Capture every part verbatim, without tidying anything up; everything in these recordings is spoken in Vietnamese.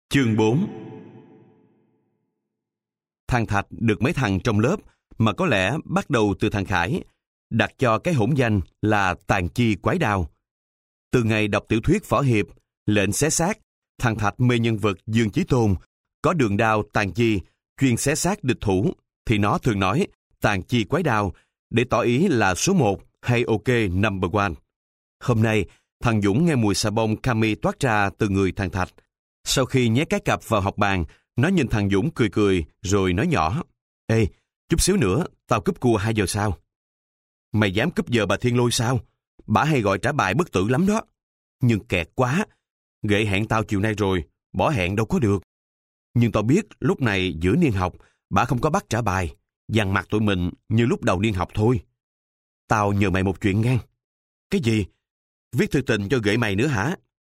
Chương bốn. Thằng Thạch được mấy thằng trong lớp, mà có lẽ bắt đầu từ thằng Khải, đặt cho cái hỗn danh là Tàn Chi Quái Đao. Từ ngày đọc tiểu thuyết võ hiệp Lệnh Xé Xác, thằng Thạch mê nhân vật Dương Chí Tôn, có đường đao tàn chi, chuyên xé xác địch thủ, thì nó thường nói Tàn Chi Quái Đao để tỏ ý là số một hay ok number one. Hôm nay, thằng Dũng nghe mùi xà bông Cami toát ra từ người thằng Thạch. Sau khi nhét cái cặp vào học bàn, nó nhìn thằng Dũng cười cười rồi nói nhỏ: Ê, chút xíu nữa, tao cúp cua hai giờ sau. Mày dám cúp giờ bà Thiên Lôi sao? Bả hay gọi trả bài bất tử lắm đó. Nhưng kẹt quá. Ghệ hẹn tao chiều nay rồi, bỏ hẹn đâu có được. Nhưng tao biết lúc này giữa niên học, bả không có bắt trả bài, dằn mặt tụi mình như lúc đầu niên học thôi. Tao nhờ mày một chuyện ngang. Cái gì? Viết thư tình cho ghệ mày nữa hả?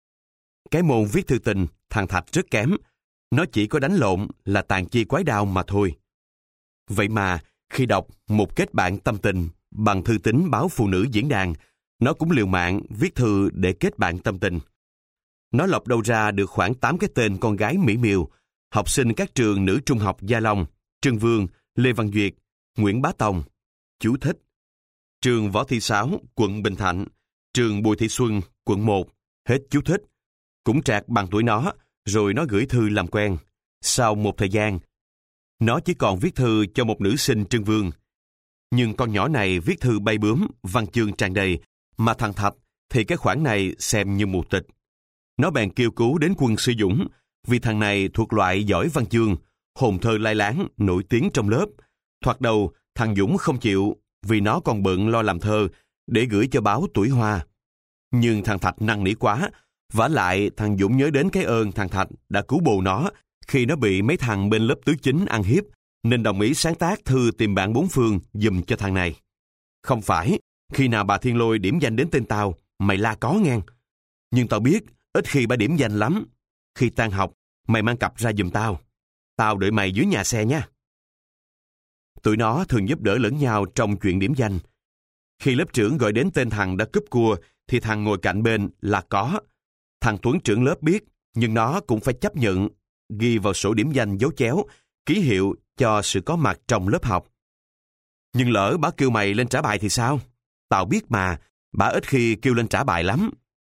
Cái môn viết thư tình, thằng Thạch rất kém. Nó chỉ có đánh lộn là Tàn Chi Quái Đao mà thôi. Vậy mà, khi đọc một kết bạn tâm tình bằng thư tín báo Phụ Nữ Diễn Đàn, nó cũng liều mạng viết thư để kết bạn tâm tình. Nó lọc đâu ra được khoảng tám cái tên con gái mỹ miều, học sinh các trường nữ trung học Gia Long, Trưng Vương, Lê Văn Duyệt, Nguyễn Bá Tông. Chú thích: trường Võ Thị Sáu, quận Bình Thạnh, trường Bùi Thị Xuân, quận một. Hết chú thích. Cũng trạc bằng tuổi nó, rồi nó gửi thư làm quen. Sau một thời gian, nó chỉ còn viết thư cho một nữ sinh Trưng Vương. Nhưng con nhỏ này viết thư bay bướm, văn chương tràn đầy, mà thằng Thạch thì cái khoản này xem như mù tịch. Nó bèn kêu cứu đến Quân Sư Dũng, vì thằng này thuộc loại giỏi văn chương, hồn thơ lai láng, nổi tiếng trong lớp. Thoạt đầu, thằng Dũng không chịu, vì nó còn bận lo làm thơ, để gửi cho báo Tuổi Hoa. Nhưng thằng Thạch năn nỉ quá, vả lại thằng Dũng nhớ đến cái ơn thằng Thạch đã cứu bồ nó khi nó bị mấy thằng bên lớp tứ chính ăn hiếp, nên đồng ý sáng tác thư tìm bạn bốn phương giùm cho thằng này. Không phải, khi nào bà Thiên Lôi điểm danh đến tên tao, mày la có ngang. Nhưng tao biết, ít khi bà điểm danh lắm. Khi tan học, mày mang cặp ra giùm tao. Tao đợi mày dưới nhà xe nha. Tụi nó thường giúp đỡ lẫn nhau trong chuyện điểm danh. Khi lớp trưởng gọi đến tên thằng đã cúp cua, thì thằng ngồi cạnh bên là có. Thằng Tuấn trưởng lớp biết, nhưng nó cũng phải chấp nhận, ghi vào sổ điểm danh dấu chéo, ký hiệu cho sự có mặt trong lớp học. Nhưng lỡ bà kêu mày lên trả bài thì sao? Tao biết mà, bà ít khi kêu lên trả bài lắm.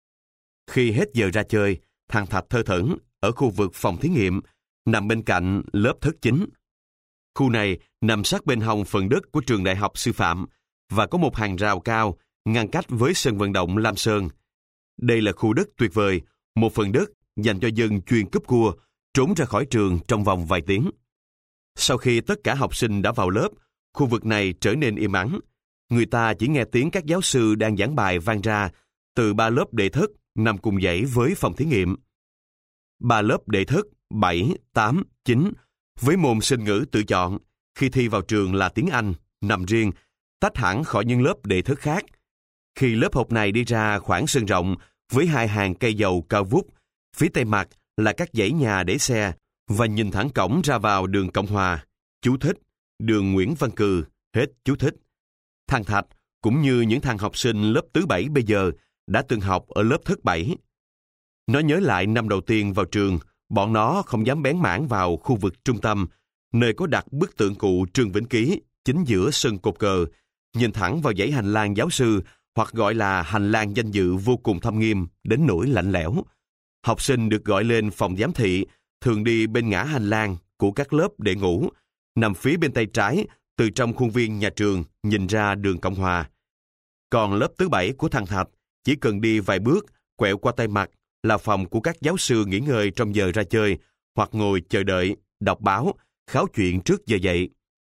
Khi hết giờ ra chơi, thằng Thạch thơ thẩn ở khu vực phòng thí nghiệm, nằm bên cạnh lớp thất chính. Khu này nằm sát bên hông phần đất của trường Đại học Sư phạm và có một hàng rào cao ngăn cách với sân vận động Lam Sơn. Đây là khu đất tuyệt vời, một phần đất dành cho dân chuyên cúp cua, trốn ra khỏi trường trong vòng vài tiếng. Sau khi tất cả học sinh đã vào lớp, khu vực này trở nên im ắng. Người ta chỉ nghe tiếng các giáo sư đang giảng bài vang ra từ ba lớp đệ thất nằm cùng dãy với phòng thí nghiệm. Ba lớp đệ thất bảy, tám, chín với môn sinh ngữ tự chọn khi thi vào trường là tiếng Anh, nằm riêng, tách hẳn khỏi những lớp đệ thất khác. Khi lớp học này đi ra khoảng sân rộng với hai hàng cây dầu cao vút, phía tây mặt là các dãy nhà để xe và nhìn thẳng cổng ra vào đường Cộng Hòa. Chú thích: đường Nguyễn Văn Cừ. Hết chú thích. Thằng Thạch cũng như những thằng học sinh lớp tứ bảy bây giờ đã từng học ở lớp thất bảy. Nó nhớ lại năm đầu tiên vào trường, bọn nó không dám bén mảng vào khu vực trung tâm, nơi có đặt bức tượng cụ Trương Vĩnh Ký chính giữa sân cột cờ, nhìn thẳng vào dãy hành lang giáo sư, hoặc gọi là hành lang danh dự vô cùng thâm nghiêm đến nỗi lạnh lẽo. Học sinh được gọi lên phòng giám thị, thường đi bên ngã hành lang của các lớp để ngủ, nằm phía bên tay trái, từ trong khuôn viên nhà trường nhìn ra đường Cộng Hòa. Còn lớp thứ bảy của thằng Thạch chỉ cần đi vài bước, quẹo qua tay mặt là phòng của các giáo sư nghỉ ngơi trong giờ ra chơi, hoặc ngồi chờ đợi, đọc báo, kháo chuyện trước giờ dậy.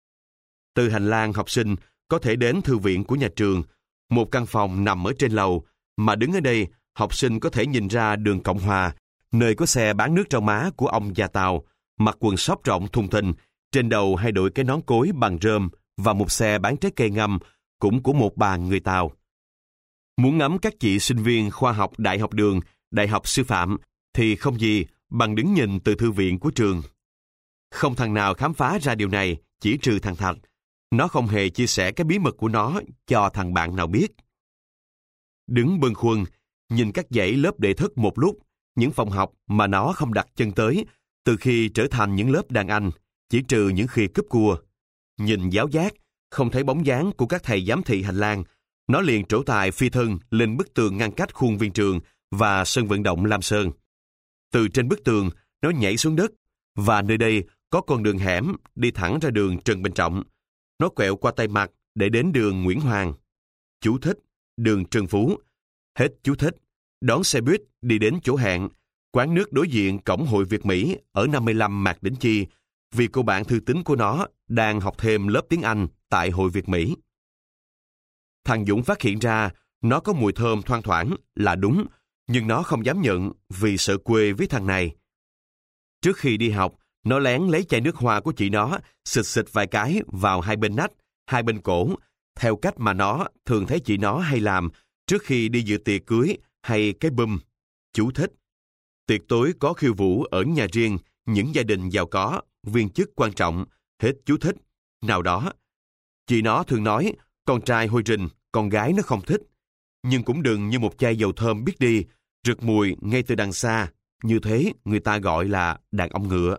Từ hành lang học sinh có thể đến thư viện của nhà trường, một căn phòng nằm ở trên lầu, mà đứng ở đây, học sinh có thể nhìn ra đường Cộng Hòa, nơi có xe bán nước rau má của ông già Tàu, mặc quần sóc rộng thùng thình, trên đầu hay đội cái nón cối bằng rơm, và một xe bán trái cây ngâm, cũng của một bà người Tàu. Muốn ngắm các chị sinh viên khoa học Đại học Đường, Đại học Sư phạm, thì không gì bằng đứng nhìn từ thư viện của trường. Không thằng nào khám phá ra điều này, chỉ trừ thằng Thạch. Nó không hề chia sẻ cái bí mật của nó cho thằng bạn nào biết. Đứng bâng khuâng, nhìn các dãy lớp đệ thất một lúc, những phòng học mà nó không đặt chân tới từ khi trở thành những lớp đàn anh, chỉ trừ những khi cúp cua. Nhìn giáo giác, không thấy bóng dáng của các thầy giám thị hành lang, nó liền trổ tài phi thân lên bức tường ngăn cách khuôn viên trường và sân vận động Lam Sơn. Từ trên bức tường, nó nhảy xuống đất, và nơi đây có con đường hẻm đi thẳng ra đường Trần Bình Trọng. Nó quẹo qua tay mặt để đến đường Nguyễn Hoàng. Chú thích, đường Trần Phú. Hết chú thích. Đón xe buýt đi đến chỗ hẹn, quán nước đối diện cổng Hội Việt Mỹ ở năm mươi lăm Mạc Đỉnh Chi, vì cô bạn thư tín của nó đang học thêm lớp tiếng Anh tại Hội Việt Mỹ. Thằng Dũng phát hiện ra nó có mùi thơm thoang thoảng là đúng, nhưng nó không dám nhận vì sợ quê với thằng này. Trước khi đi học, nó lén lấy chai nước hoa của chị nó, xịt xịt vài cái vào hai bên nách, hai bên cổ, theo cách mà nó thường thấy chị nó hay làm trước khi đi dự tiệc cưới hay cái bum. Chú thích. Tiệc tối có khiêu vũ ở nhà riêng, những gia đình giàu có, viên chức quan trọng, hết chú thích. Nào đó, chị nó thường nói, con trai hôi rình, con gái nó không thích. Nhưng cũng đừng như một chai dầu thơm biết đi, rực mùi ngay từ đằng xa. Như thế người ta gọi là đàn ông ngựa.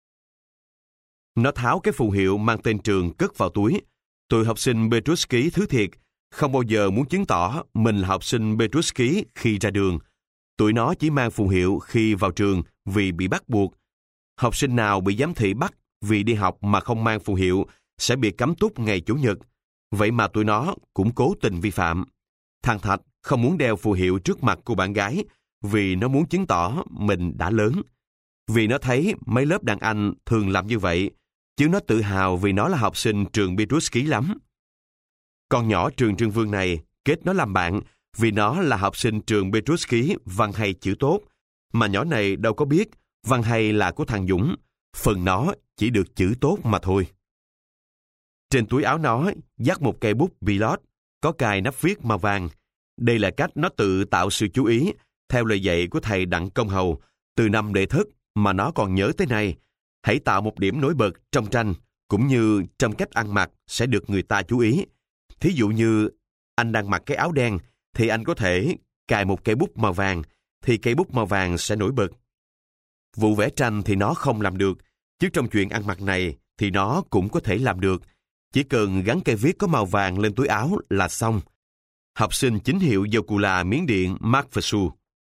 Nó tháo cái phù hiệu mang tên trường cất vào túi. Tụi học sinh Petruski thứ thiệt, không bao giờ muốn chứng tỏ mình là học sinh Petruski khi ra đường. Tụi nó chỉ mang phù hiệu khi vào trường vì bị bắt buộc. Học sinh nào bị giám thị bắt vì đi học mà không mang phù hiệu sẽ bị cấm túc ngày Chủ nhật. Vậy mà tụi nó cũng cố tình vi phạm. Thằng Thạch không muốn đeo phù hiệu trước mặt cô bạn gái vì nó muốn chứng tỏ mình đã lớn. Vì nó thấy mấy lớp đàn anh thường làm như vậy, chứ nó tự hào vì nó là học sinh trường Petruski lắm. Con nhỏ trường Trương Vương này kết nó làm bạn vì nó là học sinh trường Petruski văn hay chữ tốt, mà nhỏ này đâu có biết văn hay là của thằng Dũng, phần nó chỉ được chữ tốt mà thôi. Trên túi áo nó dắt một cây bút Pilot, có cài nắp viết màu vàng. Đây là cách nó tự tạo sự chú ý, theo lời dạy của thầy Đặng Công Hầu, từ năm đệ thất mà nó còn nhớ tới nay. Hãy tạo một điểm nổi bật trong tranh, cũng như trong cách ăn mặc sẽ được người ta chú ý. Thí dụ như anh đang mặc cái áo đen, thì anh có thể cài một cây bút màu vàng, thì cây bút màu vàng sẽ nổi bật. Vụ vẽ tranh thì nó không làm được, chứ trong chuyện ăn mặc này thì nó cũng có thể làm được. Chỉ cần gắn cây viết có màu vàng lên túi áo là xong. Học sinh chính hiệu Yokula Miến Điện Mark Versu.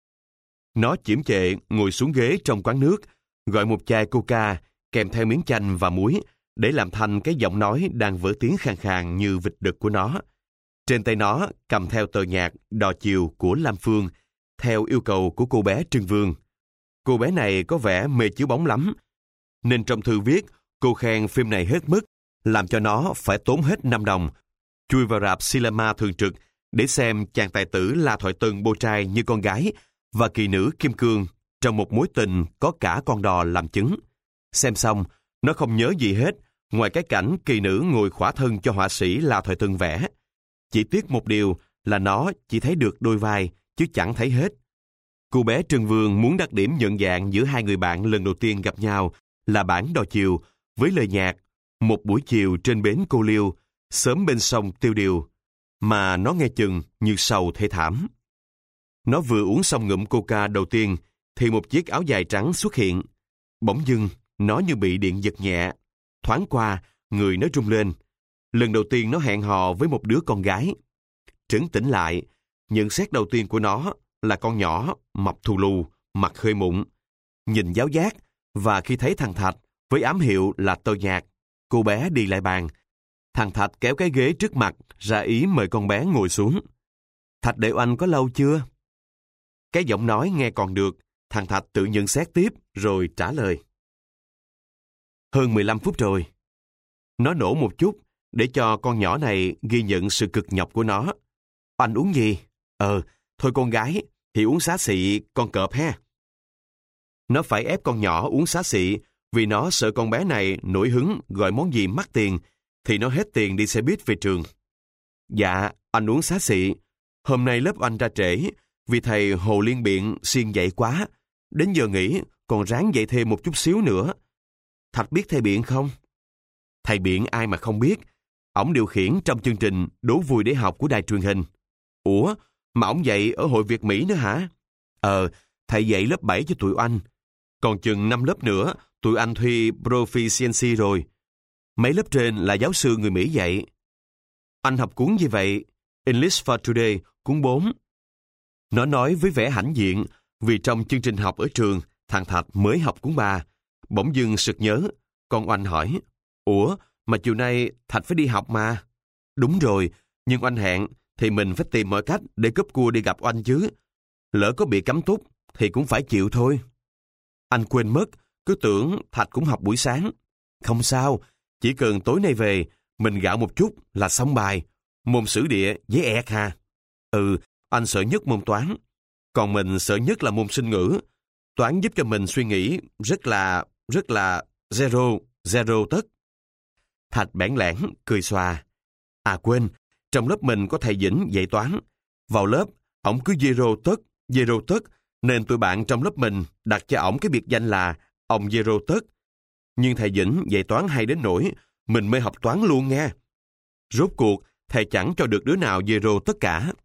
Nó chiếm chệ ngồi xuống ghế trong quán nước, gọi một chai coca kèm theo miếng chanh và muối để làm thành cái giọng nói đang vỡ tiếng khàn khàn như vịt đực của nó. Trên tay nó cầm theo tờ nhạc Đò Chiều của Lam Phương, theo yêu cầu của cô bé Trưng Vương. Cô bé này có vẻ mê chiếu bóng lắm, nên trong thư viết cô khen phim này hết mức, làm cho nó phải tốn hết năm đồng, chui vào rạp cinema thường trực để xem chàng tài tử La Thoại Tân bô trai như con gái và kỳ nữ Kim Cương trong một mối tình có cả con đò làm chứng. Xem xong, nó không nhớ gì hết, ngoài cái cảnh kỳ nữ ngồi khỏa thân cho họa sĩ La Thoại Tân vẽ. Chỉ tiếc một điều là nó chỉ thấy được đôi vai, chứ chẳng thấy hết. Cô bé Trân Vương muốn đặt điểm nhận dạng giữa hai người bạn lần đầu tiên gặp nhau là bản Đò Chiều, với lời nhạc Một buổi chiều trên bến Cô Liêu, sớm bên sông Tiêu Điều, mà nó nghe chừng như sầu thê thảm. Nó vừa uống xong ngụm coca đầu tiên, thì một chiếc áo dài trắng xuất hiện. Bỗng dưng, nó như bị điện giật nhẹ. Thoáng qua, người nó rung lên. Lần đầu tiên nó hẹn hò với một đứa con gái. Trấn tĩnh lại, nhận xét đầu tiên của nó là con nhỏ, mập thù lù, mặt hơi mụn. Nhìn giáo giác, và khi thấy thằng Thạch với ám hiệu là tơ nhạc, cô bé đi lại bàn. Thằng Thạch kéo cái ghế trước mặt, ra ý mời con bé ngồi xuống. Thạch đợi anh có lâu chưa? Cái giọng nói nghe còn được, thằng Thạch tự nhận xét tiếp rồi trả lời. Hơn mười lăm phút rồi. Nó nổ một chút để cho con nhỏ này ghi nhận sự cực nhọc của nó. Anh uống gì? Ờ, thôi con gái, thì uống xá xị con cọp ha. Nó phải ép con nhỏ uống xá xị vì nó sợ con bé này nổi hứng gọi món gì mắc tiền thì nó hết tiền đi xe buýt về trường. Dạ, anh uống xá xị. Hôm nay lớp anh ra trễ vì thầy Hồ Liên Biện siêng dạy quá. Đến giờ nghỉ còn ráng dạy thêm một chút xíu nữa. Thạch biết thầy Biện không? Thầy Biện ai mà không biết. Ổng điều khiển trong chương trình Đố Vui Để Học của đài truyền hình. Ủa, mà ổng dạy ở Hội Việt Mỹ nữa hả? Ờ, thầy dạy lớp bảy cho tụi anh. Còn chừng năm lớp nữa, tụi anh thi Proficiency rồi. Mấy lớp trên là giáo sư người Mỹ dạy. Anh học cuốn gì vậy? English for Today, cuốn bốn. Nó nói với vẻ hãnh diện, vì trong chương trình học ở trường, thằng Thạch mới học cuốn ba. Bỗng dưng sực nhớ, con Oanh hỏi, ủa, mà chiều nay Thạch phải đi học mà. Đúng rồi, nhưng Oanh hẹn, thì mình phải tìm mọi cách để cúp cua đi gặp Oanh chứ. Lỡ có bị cấm túc, thì cũng phải chịu thôi. Anh quên mất, cứ tưởng Thạch cũng học buổi sáng. Không sao, chỉ cần tối nay về, mình gạo một chút là xong bài. Môn sử địa dễ ẹt hà. Ừ, anh sợ nhất môn toán. Còn mình sợ nhất là môn sinh ngữ. Toán giúp cho mình suy nghĩ rất là, rất là zero, zero tất. Thạch bẽn lẽn, cười xòa. À quên, trong lớp mình có thầy Vĩnh dạy toán. Vào lớp, ổng cứ zero tất, zero tất, nên tụi bạn trong lớp mình đặt cho ổng cái biệt danh là ông zero tất. Nhưng thầy Vĩnh dạy toán hay đến nỗi mình mê học toán luôn nghe. Rốt cuộc, thầy chẳng cho được đứa nào zero tất cả.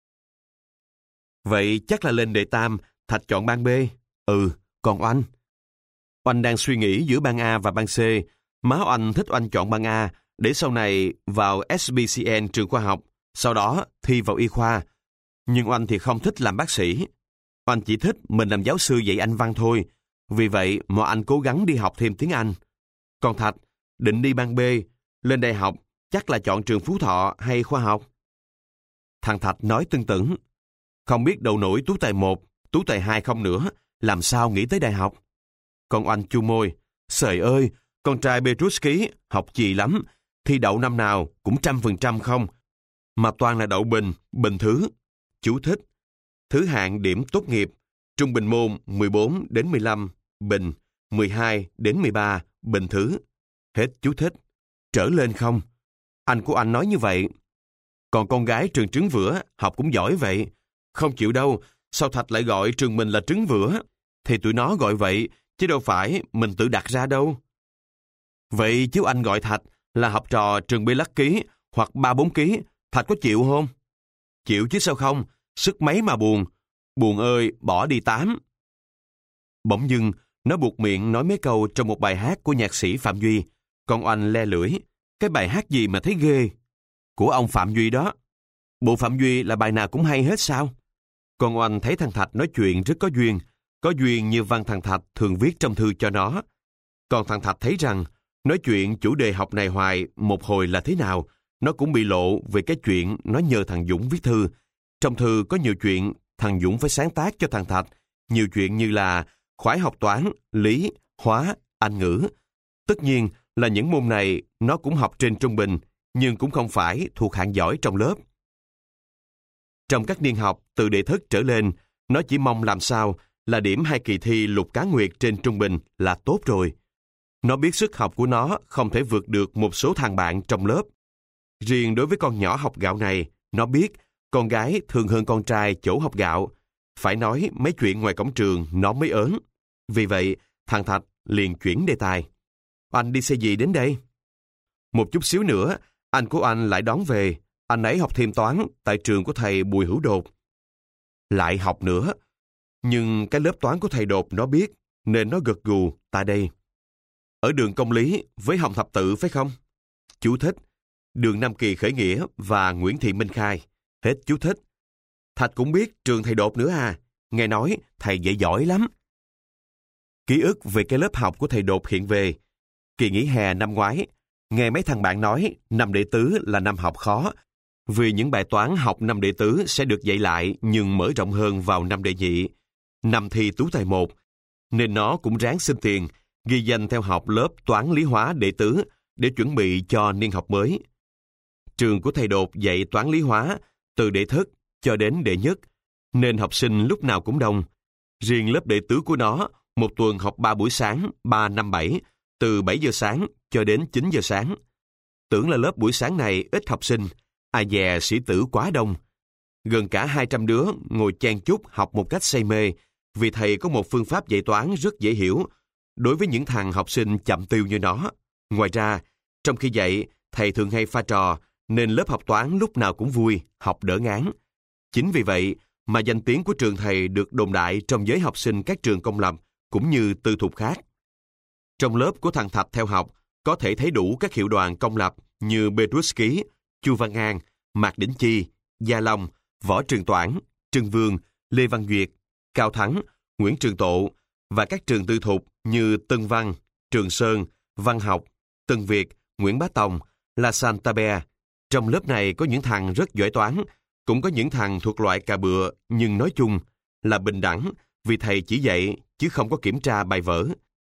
Vậy chắc là lên đề tam, Thạch chọn ban B. Ừ, còn Oanh? Oanh đang suy nghĩ giữa ban A và ban C. Má Oanh thích Oanh chọn ban A để sau này vào ét bê xê en trường khoa học, sau đó thi vào y khoa. Nhưng Oanh thì không thích làm bác sĩ. Oanh chỉ thích mình làm giáo sư dạy Anh văn thôi. Vì vậy mà anh cố gắng đi học thêm tiếng Anh. Còn Thạch, định đi ban B, lên đại học, chắc là chọn trường Phú Thọ hay khoa học. Thằng Thạch nói tưng tửng, không biết đậu nổi tú tài một, tú tài hai không nữa, làm sao nghĩ tới đại học. Còn Oanh chu môi, trời ơi, con trai Petruski học chì lắm, thi đậu năm nào cũng trăm phần trăm không, mà toàn là đậu bình, bình thứ. Chú thích, thứ hạng điểm tốt nghiệp, trung bình môn mười bốn đến mười lăm, bình, mười hai đến mười ba, bình thứ. Hết chú thích. Trở lên không? Anh của anh nói như vậy. Còn con gái trường Trứng Vữa học cũng giỏi vậy. Không chịu đâu, sao Thạch lại gọi trường mình là Trứng Vữa? Thì tụi nó gọi vậy, chứ đâu phải mình tự đặt ra đâu. Vậy chứ anh gọi Thạch là học trò trường B Lắc Ký hoặc ba bốn ký, Thạch có chịu không? Chịu chứ sao không, sức mấy mà buồn. Buồn ơi, bỏ đi tám. Bỗng dưng, nó buộc miệng nói mấy câu trong một bài hát của nhạc sĩ Phạm Duy. Còn Oanh le lưỡi, cái bài hát gì mà thấy ghê? Của ông Phạm Duy đó. Bộ Phạm Duy là bài nào cũng hay hết sao? Còn Oanh thấy thằng Thạch nói chuyện rất có duyên, có duyên như văn thằng Thạch thường viết trong thư cho nó. Còn thằng Thạch thấy rằng, nói chuyện chủ đề học này hoài một hồi là thế nào, nó cũng bị lộ về cái chuyện nó nhờ thằng Dũng viết thư. Trong thư có nhiều chuyện thằng Dũng phải sáng tác cho thằng Thạch, nhiều chuyện như là khoái học toán, lý, hóa, Anh ngữ. Tất nhiên là những môn này nó cũng học trên trung bình, nhưng cũng không phải thuộc hạng giỏi trong lớp. Trong các niên học từ đệ thất trở lên, nó chỉ mong làm sao là điểm hai kỳ thi Lục Cá Nguyệt trên trung bình là tốt rồi. Nó biết sức học của nó không thể vượt được một số thằng bạn trong lớp. Riêng đối với con nhỏ học gạo này, nó biết con gái thường hơn con trai chỗ học gạo. Phải nói mấy chuyện ngoài cổng trường nó mới ớn. Vì vậy, thằng Thạch liền chuyển đề tài. Anh đi xe gì đến đây? Một chút xíu nữa, anh của anh lại đón về. Anh ấy học thêm toán tại trường của thầy Bùi Hữu Đột. Lại học nữa. Nhưng cái lớp toán của thầy Đột nó biết, nên nó gật gù tại đây. Ở đường Công Lý với Hồng Thập Tự phải không? Chú thích. Đường Nam Kỳ Khởi Nghĩa và Nguyễn Thị Minh Khai. Hết chú thích. Thạch cũng biết trường thầy Đột nữa à. Nghe nói thầy dạy giỏi lắm. Ký ức về cái lớp học của thầy Đột hiện về. Kỳ nghỉ hè năm ngoái, nghe mấy thằng bạn nói năm đệ tứ là năm học khó, vì những bài toán học năm đệ tứ sẽ được dạy lại nhưng mở rộng hơn vào năm đệ nhị. Năm thi tú tài một, nên nó cũng ráng xin tiền, ghi danh theo học lớp toán lý hóa đệ tứ để chuẩn bị cho niên học mới. Trường của thầy Đột dạy toán lý hóa từ đệ thất cho đến đệ nhất, nên học sinh lúc nào cũng đông. Riêng lớp đệ tứ của nó, một tuần học ba buổi sáng, ba, năm, bảy, từ bảy giờ sáng cho đến chín giờ sáng. Tưởng là lớp buổi sáng này ít học sinh, ai dè sĩ tử quá đông. Gần cả hai trăm đứa ngồi chen chúc học một cách say mê, vì thầy có một phương pháp dạy toán rất dễ hiểu, đối với những thằng học sinh chậm tiêu như nó. Ngoài ra, trong khi dạy, thầy thường hay pha trò, nên lớp học toán lúc nào cũng vui, học đỡ ngán. Chính vì vậy mà danh tiếng của trường thầy được đồn đại trong giới học sinh các trường công lập cũng như tư thục khác. Trong lớp của thằng Thạch theo học, có thể thấy đủ các hiệu đoàn công lập như Petrus Ký, Chu Văn An, Mạc Đỉnh Chi, Gia Long, Võ Trường Toản, Trưng Vương, Lê Văn Duyệt, Cao Thắng, Nguyễn Trường Tộ và các trường tư thục như Tân Văn, Trường Sơn, Văn Học, Tân Việt, Nguyễn Bá Tòng, La Salle. Trong lớp này có những thằng rất giỏi toán, cũng có những thằng thuộc loại cà bựa, nhưng nói chung là bình đẳng vì thầy chỉ dạy chứ không có kiểm tra bài vở.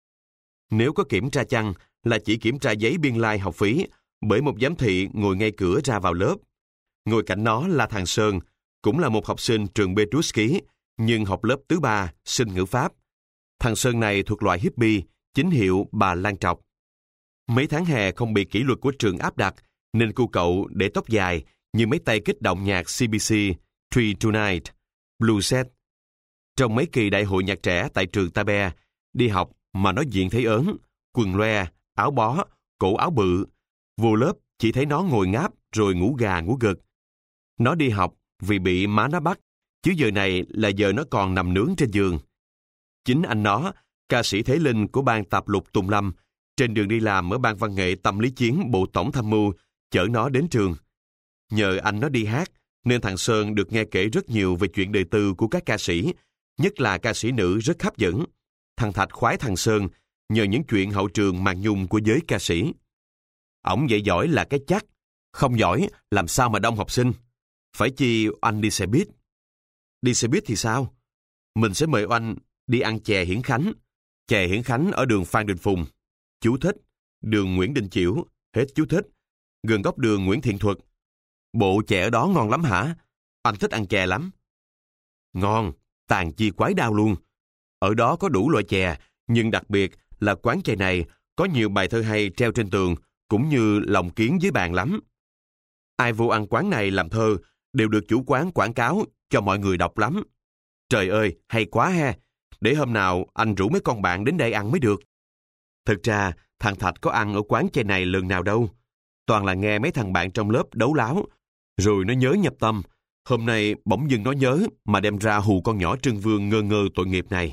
Nếu có kiểm tra chăng là chỉ kiểm tra giấy biên lai học phí bởi một giám thị ngồi ngay cửa ra vào lớp. Ngồi cạnh nó là thằng Sơn, cũng là một học sinh trường Petrus Ký, nhưng học lớp thứ ba, sinh ngữ Pháp. Thằng Sơn này thuộc loại hippie, chính hiệu bà Lan Trọc. Mấy tháng hè không bị kỷ luật của trường áp đặt, nên cô cậu để tóc dài như mấy tay kích động nhạc xê bê xê, Three Tonight, Blue Set. Trong mấy kỳ đại hội nhạc trẻ tại trường Tabe, đi học mà nó diện thấy ớn, quần loe, áo bó, cổ áo bự. Vô lớp chỉ thấy nó ngồi ngáp rồi ngủ gà ngủ gật. Nó đi học vì bị má nó bắt, chứ giờ này là giờ nó còn nằm nướng trên giường. Chính anh nó, ca sĩ Thế Linh của ban tạp lục Tùng Lâm, trên đường đi làm ở ban văn nghệ tâm lý chiến Bộ Tổng Tham mưu, chở nó đến trường. Nhờ anh nó đi hát, nên thằng Sơn được nghe kể rất nhiều về chuyện đời tư của các ca sĩ, nhất là ca sĩ nữ rất hấp dẫn. Thằng Thạch khoái thằng Sơn nhờ những chuyện hậu trường màn nhung của giới ca sĩ. Ổng dạy giỏi là cái chắc, không giỏi làm sao mà đông học sinh. Phải chi anh đi xe buýt. Đi xe buýt thì sao? Mình sẽ mời anh đi ăn chè Hiển Khánh. Chè Hiển Khánh ở đường Phan Đình Phùng. Chú thích. Đường Nguyễn Đình Chiểu. Hết chú thích. Gần góc đường Nguyễn Thiện Thuật. Bộ chè ở đó ngon lắm hả? Anh thích ăn chè lắm. Ngon, tàn chi quái đao luôn. Ở đó có đủ loại chè, nhưng đặc biệt là quán chè này có nhiều bài thơ hay treo trên tường, cũng như lồng kiến dưới bàn lắm. Ai vô ăn quán này làm thơ đều được chủ quán quảng cáo cho mọi người đọc lắm. Trời ơi, hay quá ha! Để hôm nào anh rủ mấy con bạn đến đây ăn mới được. Thực ra, thằng Thạch có ăn ở quán chè này lần nào đâu. Toàn là nghe mấy thằng bạn trong lớp đấu láo, rồi nó nhớ nhập tâm. Hôm nay bỗng dưng nó nhớ mà đem ra hù con nhỏ Trưng Vương ngơ ngơ tội nghiệp này.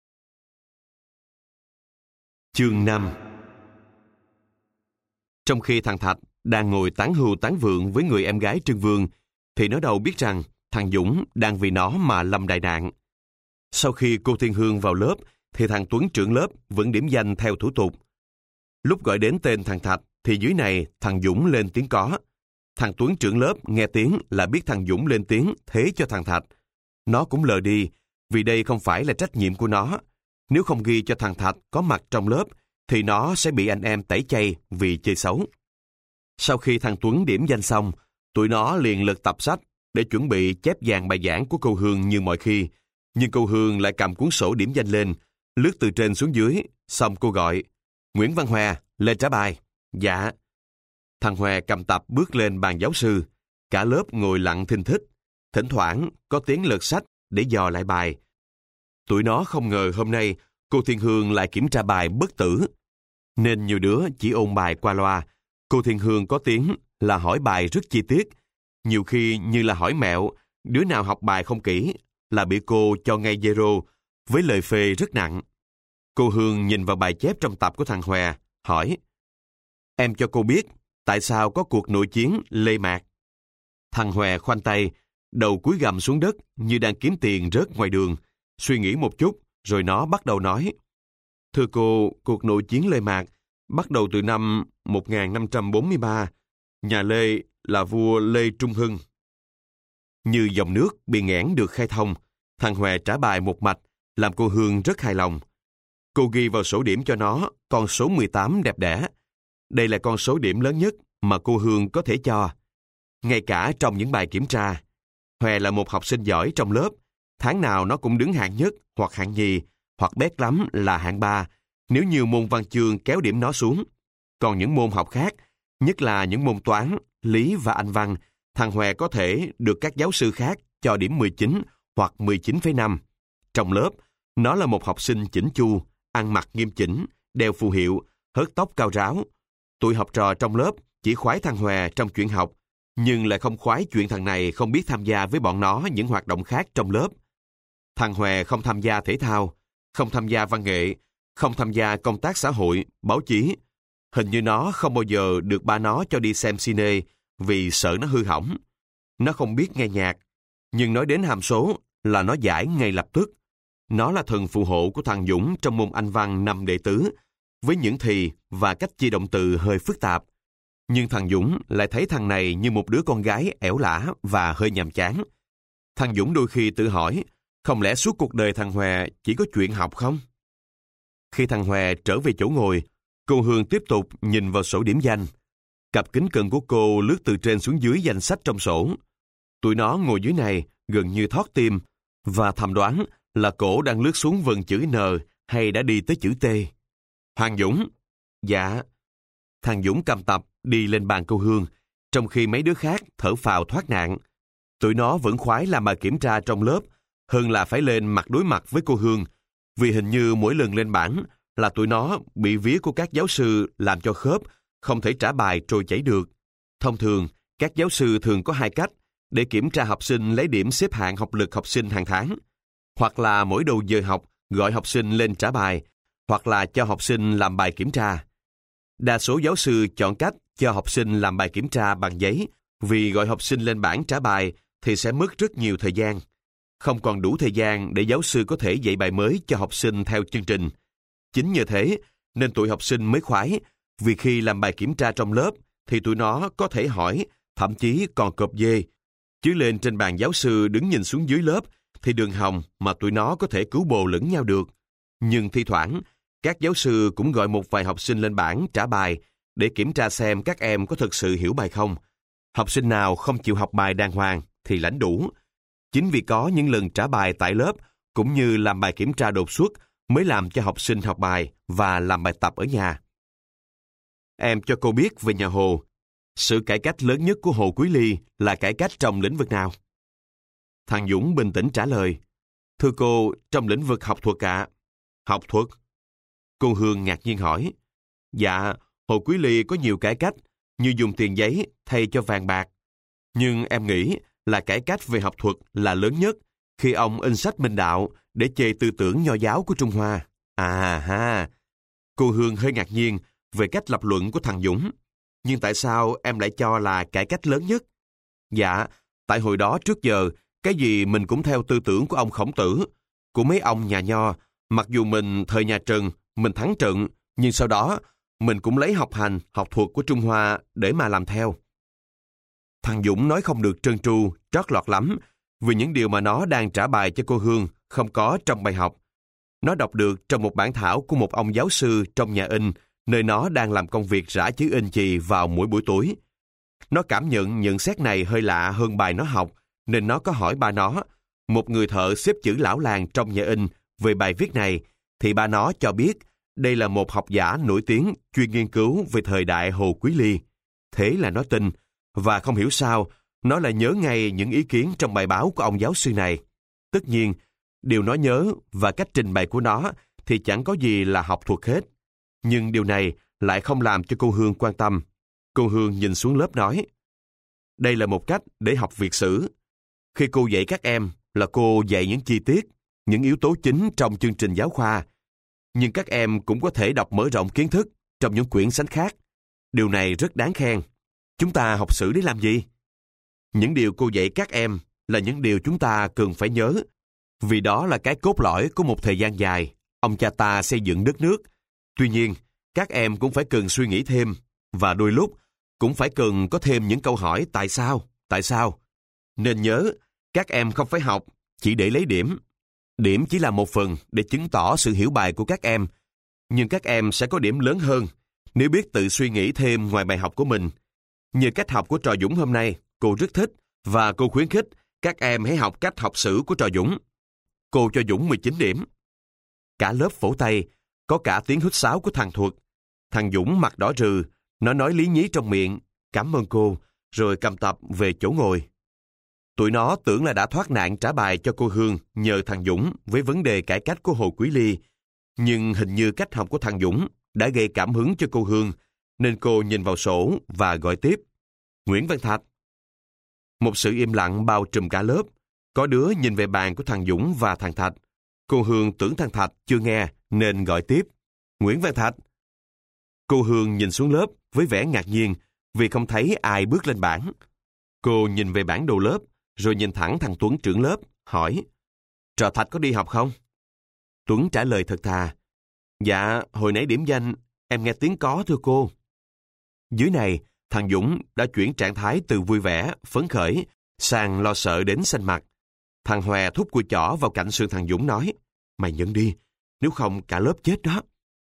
Chương năm. Trong khi thằng Thạch đang ngồi tán hưu tán vượng với người em gái Trưng Vương, thì nó đâu biết rằng thằng Dũng đang vì nó mà lâm đại nạn. Sau khi cô Thiên Hương vào lớp, thì thằng Tuấn trưởng lớp vẫn điểm danh theo thủ tục. Lúc gọi đến tên thằng Thạch, thì dưới này thằng Dũng lên tiếng có. Thằng Tuấn trưởng lớp nghe tiếng là biết thằng Dũng lên tiếng thế cho thằng Thạch. Nó cũng lờ đi, vì đây không phải là trách nhiệm của nó. Nếu không ghi cho thằng Thạch có mặt trong lớp, thì nó sẽ bị anh em tẩy chay vì chơi xấu. Sau khi thằng Tuấn điểm danh xong, tụi nó liền lật tập sách để chuẩn bị chép dàn bài giảng của cô Hương như mọi khi. Nhưng cô Hương lại cầm cuốn sổ điểm danh lên, lướt từ trên xuống dưới, xong cô gọi: Nguyễn Văn Hòe, lên trả bài. Dạ. Thằng Hòe cầm tập bước lên bàn giáo sư. Cả lớp ngồi lặng thinh thích. Thỉnh thoảng có tiếng lật sách để dò lại bài. Tụi nó không ngờ hôm nay cô Thiên Hương lại kiểm tra bài bất tử. Nên nhiều đứa chỉ ôn bài qua loa. Cô Thiên Hương có tiếng là hỏi bài rất chi tiết. Nhiều khi như là hỏi mẹo, đứa nào học bài không kỹ là bị cô cho ngay zero với lời phê rất nặng. Cô Hương nhìn vào bài chép trong tập của thằng Hòe, hỏi: Em cho cô biết tại sao có cuộc nội chiến Lê Mạc. Thằng Hòe khoanh tay, đầu cúi gằm xuống đất như đang kiếm tiền rớt ngoài đường. Suy nghĩ một chút, rồi nó bắt đầu nói: Thưa cô, cuộc nội chiến Lê Mạc bắt đầu từ năm một nghìn năm trăm bốn mươi ba. Nhà Lê là vua Lê Trung Hưng. Như dòng nước bị nghẽn được khai thông, thằng Hòe trả bài một mạch, làm cô Hương rất hài lòng. Cô ghi vào sổ điểm cho nó con số mười tám đẹp đẽ. Đây là con số điểm lớn nhất mà cô Hương có thể cho. Ngay cả trong những bài kiểm tra, Hòe là một học sinh giỏi trong lớp. Tháng nào nó cũng đứng hạng nhất hoặc hạng nhì, hoặc bét lắm là hạng ba, nếu như môn văn chương kéo điểm nó xuống. Còn những môn học khác, nhất là những môn toán, lý và anh văn, thằng Hòe có thể được các giáo sư khác cho điểm mười chín hoặc mười chín phẩy năm. Trong lớp, nó là một học sinh chỉnh chu, ăn mặc nghiêm chỉnh, đeo phù hiệu, hớt tóc cao ráo. Tụi học trò trong lớp chỉ khoái thằng Hòe trong chuyện học, nhưng lại không khoái chuyện thằng này không biết tham gia với bọn nó những hoạt động khác trong lớp. Thằng Hòe không tham gia thể thao, không tham gia văn nghệ, không tham gia công tác xã hội, báo chí. Hình như nó không bao giờ được ba nó cho đi xem cine vì sợ nó hư hỏng. Nó không biết nghe nhạc, nhưng nói đến hàm số là nó giải ngay lập tức. Nó là thần phù hộ của thằng Dũng trong môn Anh văn năm đệ tứ, với những thì và cách chia động từ hơi phức tạp. Nhưng thằng Dũng lại thấy thằng này như một đứa con gái ẻo lả và hơi nhàm chán. Thằng Dũng đôi khi tự hỏi, không lẽ suốt cuộc đời thằng Hòe chỉ có chuyện học không? Khi thằng Hòe trở về chỗ ngồi, cô Hương tiếp tục nhìn vào sổ điểm danh. Cặp kính cận của cô lướt từ trên xuống dưới danh sách trong sổ. Tụi nó ngồi dưới này gần như thót tim, và thầm đoán là cổ đang lướt xuống vần chữ N hay đã đi tới chữ T. Hoàng Dũng. Dạ. Thằng Dũng cầm tập đi lên bàn cô Hương, trong khi mấy đứa khác thở phào thoát nạn. Tụi nó vẫn khoái làm bài kiểm tra trong lớp hơn là phải lên mặt đối mặt với cô Hương, vì hình như mỗi lần lên bảng là tụi nó bị vía của các giáo sư làm cho khớp, không thể trả bài trôi chảy được. Thông thường, các giáo sư thường có hai cách để kiểm tra học sinh lấy điểm xếp hạng học lực học sinh hàng tháng. Hoặc là mỗi đầu giờ học gọi học sinh lên trả bài, hoặc là cho học sinh làm bài kiểm tra. Đa số giáo sư chọn cách cho học sinh làm bài kiểm tra bằng giấy, vì gọi học sinh lên bảng trả bài thì sẽ mất rất nhiều thời gian. Không còn đủ thời gian để giáo sư có thể dạy bài mới cho học sinh theo chương trình. Chính như thế, nên tụi học sinh mới khoái, vì khi làm bài kiểm tra trong lớp thì tụi nó có thể hỏi, thậm chí còn cọp dê. Chứ lên trên bàn giáo sư đứng nhìn xuống dưới lớp thì đường hòng mà tụi nó có thể cứu bồ lẫn nhau được. Nhưng thi thoảng, các giáo sư cũng gọi một vài học sinh lên bảng trả bài để kiểm tra xem các em có thực sự hiểu bài không. Học sinh nào không chịu học bài đàng hoàng thì lãnh đủ. Chính vì có những lần trả bài tại lớp cũng như làm bài kiểm tra đột xuất mới làm cho học sinh học bài và làm bài tập ở nhà. Em cho cô biết về nhà Hồ. Sự cải cách lớn nhất của Hồ Quý Ly là cải cách trong lĩnh vực nào? Thằng Dũng bình tĩnh trả lời. Thưa cô, trong lĩnh vực học thuật ạ. Học thuật? Cô Hương ngạc nhiên hỏi. Dạ, Hồ Quý Ly có nhiều cải cách, như dùng tiền giấy thay cho vàng bạc. Nhưng em nghĩ là cải cách về học thuật là lớn nhất khi ông in sách Minh Đạo để chê tư tưởng nho giáo của Trung Hoa. À ha! Cô Hương hơi ngạc nhiên về cách lập luận của thằng Dũng. Nhưng tại sao em lại cho là cải cách lớn nhất? Dạ, tại hồi đó trước giờ, cái gì mình cũng theo tư tưởng của ông Khổng Tử, của mấy ông nhà nho. Mặc dù mình thời nhà Trần, mình thắng trận, nhưng sau đó mình cũng lấy học hành, học thuật của Trung Hoa để mà làm theo. Thằng Dũng nói không được trơn tru, trót lọt lắm, vì những điều mà nó đang trả bài cho cô Hương không có trong bài học. Nó đọc được trong một bản thảo của một ông giáo sư trong nhà in, nơi nó đang làm công việc rã chữ in chì vào mỗi buổi tối. Nó cảm nhận nhận xét này hơi lạ hơn bài nó học, nên nó có hỏi ba nó, một người thợ xếp chữ lão làng trong nhà in, về bài viết này, thì ba nó cho biết đây là một học giả nổi tiếng chuyên nghiên cứu về thời đại Hồ Quý Ly. Thế là nó tin, và không hiểu sao, nó lại nhớ ngay những ý kiến trong bài báo của ông giáo sư này. Tất nhiên, điều nó nhớ và cách trình bày của nó thì chẳng có gì là học thuật hết. Nhưng điều này lại không làm cho cô Hương quan tâm. Cô Hương nhìn xuống lớp nói, đây là một cách để học Việt sử. Khi cô dạy các em là cô dạy những chi tiết, những yếu tố chính trong chương trình giáo khoa. Nhưng các em cũng có thể đọc mở rộng kiến thức trong những quyển sách khác. Điều này rất đáng khen. Chúng ta học sử để làm gì? Những điều cô dạy các em là những điều chúng ta cần phải nhớ, vì đó là cái cốt lõi của một thời gian dài ông cha ta xây dựng đất nước. Tuy nhiên, các em cũng phải cần suy nghĩ thêm, và đôi lúc cũng phải cần có thêm những câu hỏi tại sao, tại sao. Nên nhớ, các em không phải học chỉ để lấy điểm. Điểm chỉ là một phần để chứng tỏ sự hiểu bài của các em, nhưng các em sẽ có điểm lớn hơn nếu biết tự suy nghĩ thêm ngoài bài học của mình. Như cách học của trò Dũng hôm nay, cô rất thích, và cô khuyến khích các em hãy học cách học sử của trò Dũng. Cô cho Dũng mười chín điểm. Cả lớp vỗ tay, có cả tiếng huýt sáo của thằng Thuật. Thằng Dũng mặt đỏ rừ, nó nói lý nhí trong miệng, cảm ơn cô, rồi cầm tập về chỗ ngồi. Tụi nó tưởng là đã thoát nạn trả bài cho cô Hương nhờ thằng Dũng với vấn đề cải cách của Hồ Quý Ly. Nhưng hình như cách học của thằng Dũng đã gây cảm hứng cho cô Hương, nên cô nhìn vào sổ và gọi tiếp. Nguyễn Văn Thạch. Một sự im lặng bao trùm cả lớp. Có đứa nhìn về bàn của thằng Dũng và thằng Thạch. Cô Hương tưởng thằng Thạch chưa nghe nên gọi tiếp. Nguyễn Văn Thạch. Cô Hương nhìn xuống lớp với vẻ ngạc nhiên vì không thấy ai bước lên bảng. Cô nhìn về bản đồ lớp rồi nhìn thẳng thằng Tuấn trưởng lớp, hỏi: Trò Thạch có đi học không? Tuấn trả lời thật thà: Dạ, hồi nãy điểm danh, em nghe tiếng có thưa cô. Dưới này, thằng Dũng đã chuyển trạng thái từ vui vẻ, phấn khởi, sang lo sợ đến xanh mặt. Thằng Hòe thúc cùi chỏ vào cạnh sườn thằng Dũng nói: Mày nhận đi, nếu không cả lớp chết đó.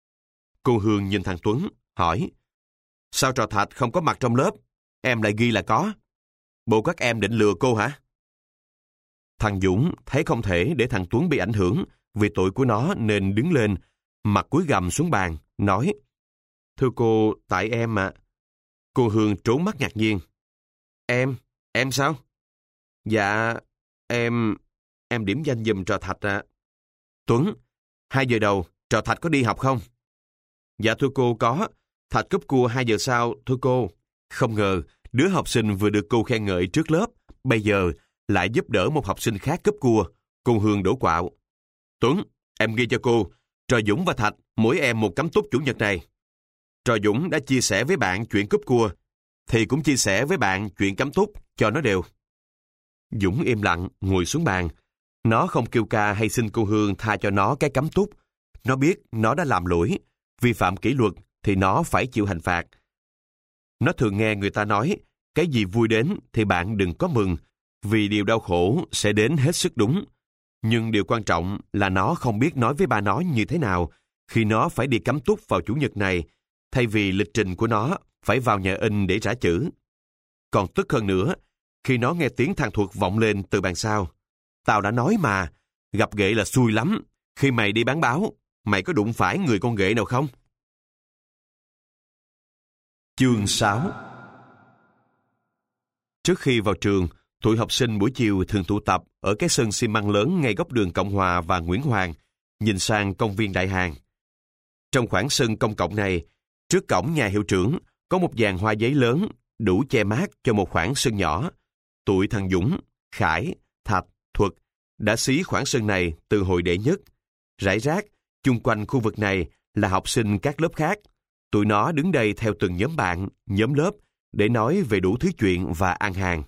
Cô Hương nhìn thằng Tuấn, hỏi: Sao trò Thạch không có mặt trong lớp? Em lại ghi là có. Bộ các em định lừa cô hả? Thằng Dũng thấy không thể để thằng Tuấn bị ảnh hưởng vì tội của nó nên đứng lên, mặt cúi gằm xuống bàn, nói: Thưa cô, tại em ạ. Cô Hương trốn mắt ngạc nhiên. Em? Em sao? Dạ, em... em điểm danh giùm trò Thạch ạ. Tuấn, hai giờ đầu, trò Thạch có đi học không? Dạ thưa cô, có. Thạch cúp cua hai giờ sau, thưa cô. Không ngờ, đứa học sinh vừa được cô khen ngợi trước lớp, bây giờ lại giúp đỡ một học sinh khác cúp cua. Cô Hương đổ quạo. Tuấn, em ghi cho cô, trò Dũng và Thạch, mỗi em một cắm túc chủ nhật này. Trò Dũng đã chia sẻ với bạn chuyện cúp cua, thì cũng chia sẻ với bạn chuyện cắm túc, cho nó đều. Dũng im lặng, ngồi xuống bàn. Nó không kêu ca hay xin cô Hương tha cho nó cái cắm túc. Nó biết nó đã làm lỗi, vi phạm kỷ luật thì nó phải chịu hình phạt. Nó thường nghe người ta nói, cái gì vui đến thì bạn đừng có mừng, vì điều đau khổ sẽ đến hết sức đúng. Nhưng điều quan trọng là nó không biết nói với ba nó như thế nào khi nó phải đi cắm túc vào chủ nhật này, thay vì lịch trình của nó phải vào nhà in để trả chữ. Còn tức hơn nữa, khi nó nghe tiếng than thuộc vọng lên từ bàn sau. Tao đã nói mà, gặp ghệ là xui lắm. Khi mày đi bán báo, mày có đụng phải người con ghệ nào không? Chương sáu. Trước khi vào trường, tụi học sinh buổi chiều thường tụ tập ở cái sân xi măng lớn ngay góc đường Cộng Hòa và Nguyễn Hoàng, nhìn sang công viên Đại Hàng. Trong khoảng sân công cộng này, trước cổng nhà hiệu trưởng, có một dàn hoa giấy lớn, đủ che mát cho một khoảng sân nhỏ. Tụi thằng Dũng, Khải, Thạch, Thuật đã xí khoảng sân này từ hồi đệ nhất. Rải rác, chung quanh khu vực này là học sinh các lớp khác. Tụi nó đứng đây theo từng nhóm bạn, nhóm lớp, để nói về đủ thứ chuyện và ăn hàng.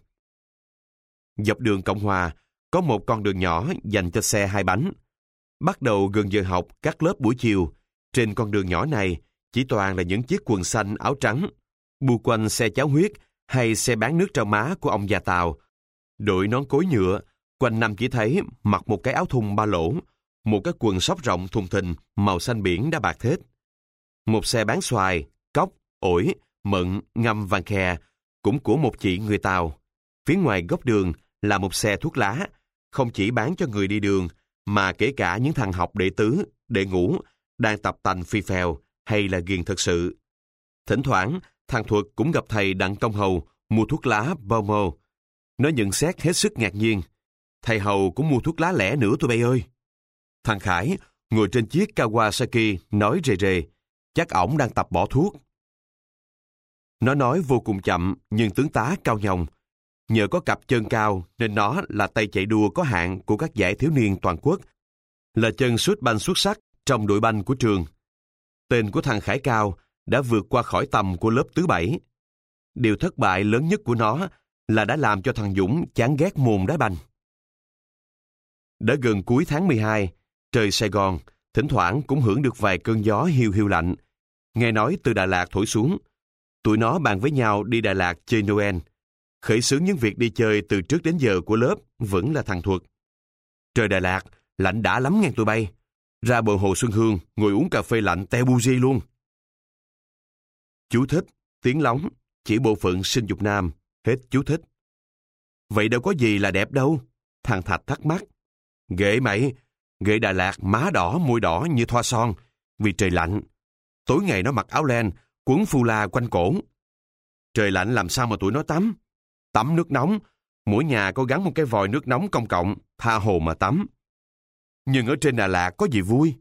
Dọc đường Cộng Hòa, có một con đường nhỏ dành cho xe hai bánh. Bắt đầu gần giờ học các lớp buổi chiều, trên con đường nhỏ này chỉ toàn là những chiếc quần xanh áo trắng, bu quanh xe cháo huyết hay xe bán nước trao má của ông già Tàu. Đội nón cối nhựa, quanh năm chỉ thấy mặc một cái áo thun ba lỗ, một cái quần sóc rộng thùng thình màu xanh biển đã bạc thết. Một xe bán xoài, cóc, ổi, mận, ngâm vàng khè, cũng của một chị người Tàu. Phía ngoài góc đường là một xe thuốc lá, không chỉ bán cho người đi đường, mà kể cả những thằng học đệ tứ, đệ ngũ, đang tập tành phi phèo hay là ghiền thật sự. Thỉnh thoảng, thằng Thuật cũng gặp thầy Đặng Công Hầu mua thuốc lá Bomo. Nó nhận xét hết sức ngạc nhiên. Thầy Hầu cũng mua thuốc lá lẻ nữa tụi bay ơi. Thằng Khải ngồi trên chiếc Kawasaki nói rề rề, chắc ổng đang tập bỏ thuốc. Nó nói vô cùng chậm nhưng tướng tá cao nhồng. Nhờ có cặp chân cao nên nó là tay chạy đua có hạng của các giải thiếu niên toàn quốc, là chân sút banh xuất sắc trong đội banh của trường. Tên của thằng Khải Cao đã vượt qua khỏi tầm của lớp thứ bảy. Điều thất bại lớn nhất của nó là đã làm cho thằng Dũng chán ghét môn đá banh. Đã gần cuối tháng mười hai, trời Sài Gòn thỉnh thoảng cũng hưởng được vài cơn gió hiu hiu lạnh. Nghe nói từ Đà Lạt thổi xuống. Tụi nó bàn với nhau đi Đà Lạt chơi Noel. Khởi xướng những việc đi chơi từ trước đến giờ của lớp vẫn là thằng Thuật. Trời Đà Lạt lạnh đã lắm ngang tụi bay. Ra bờ hồ Xuân Hương ngồi uống cà phê lạnh teo bu di luôn. Chú thích, tiếng lóng, chỉ bộ phận sinh dục nam, hết chú thích. Vậy đâu có gì là đẹp đâu, thằng Thạch thắc mắc. Ghệ mày, ghệ Đà Lạt má đỏ môi đỏ như thoa son, vì trời lạnh. Tối ngày nó mặc áo len, quấn phu la quanh cổ. Trời lạnh làm sao mà tụi nó tắm? Tắm nước nóng, mỗi nhà có gắn một cái vòi nước nóng công cộng, tha hồ mà tắm. Nhưng ở trên Đà Lạt có gì vui?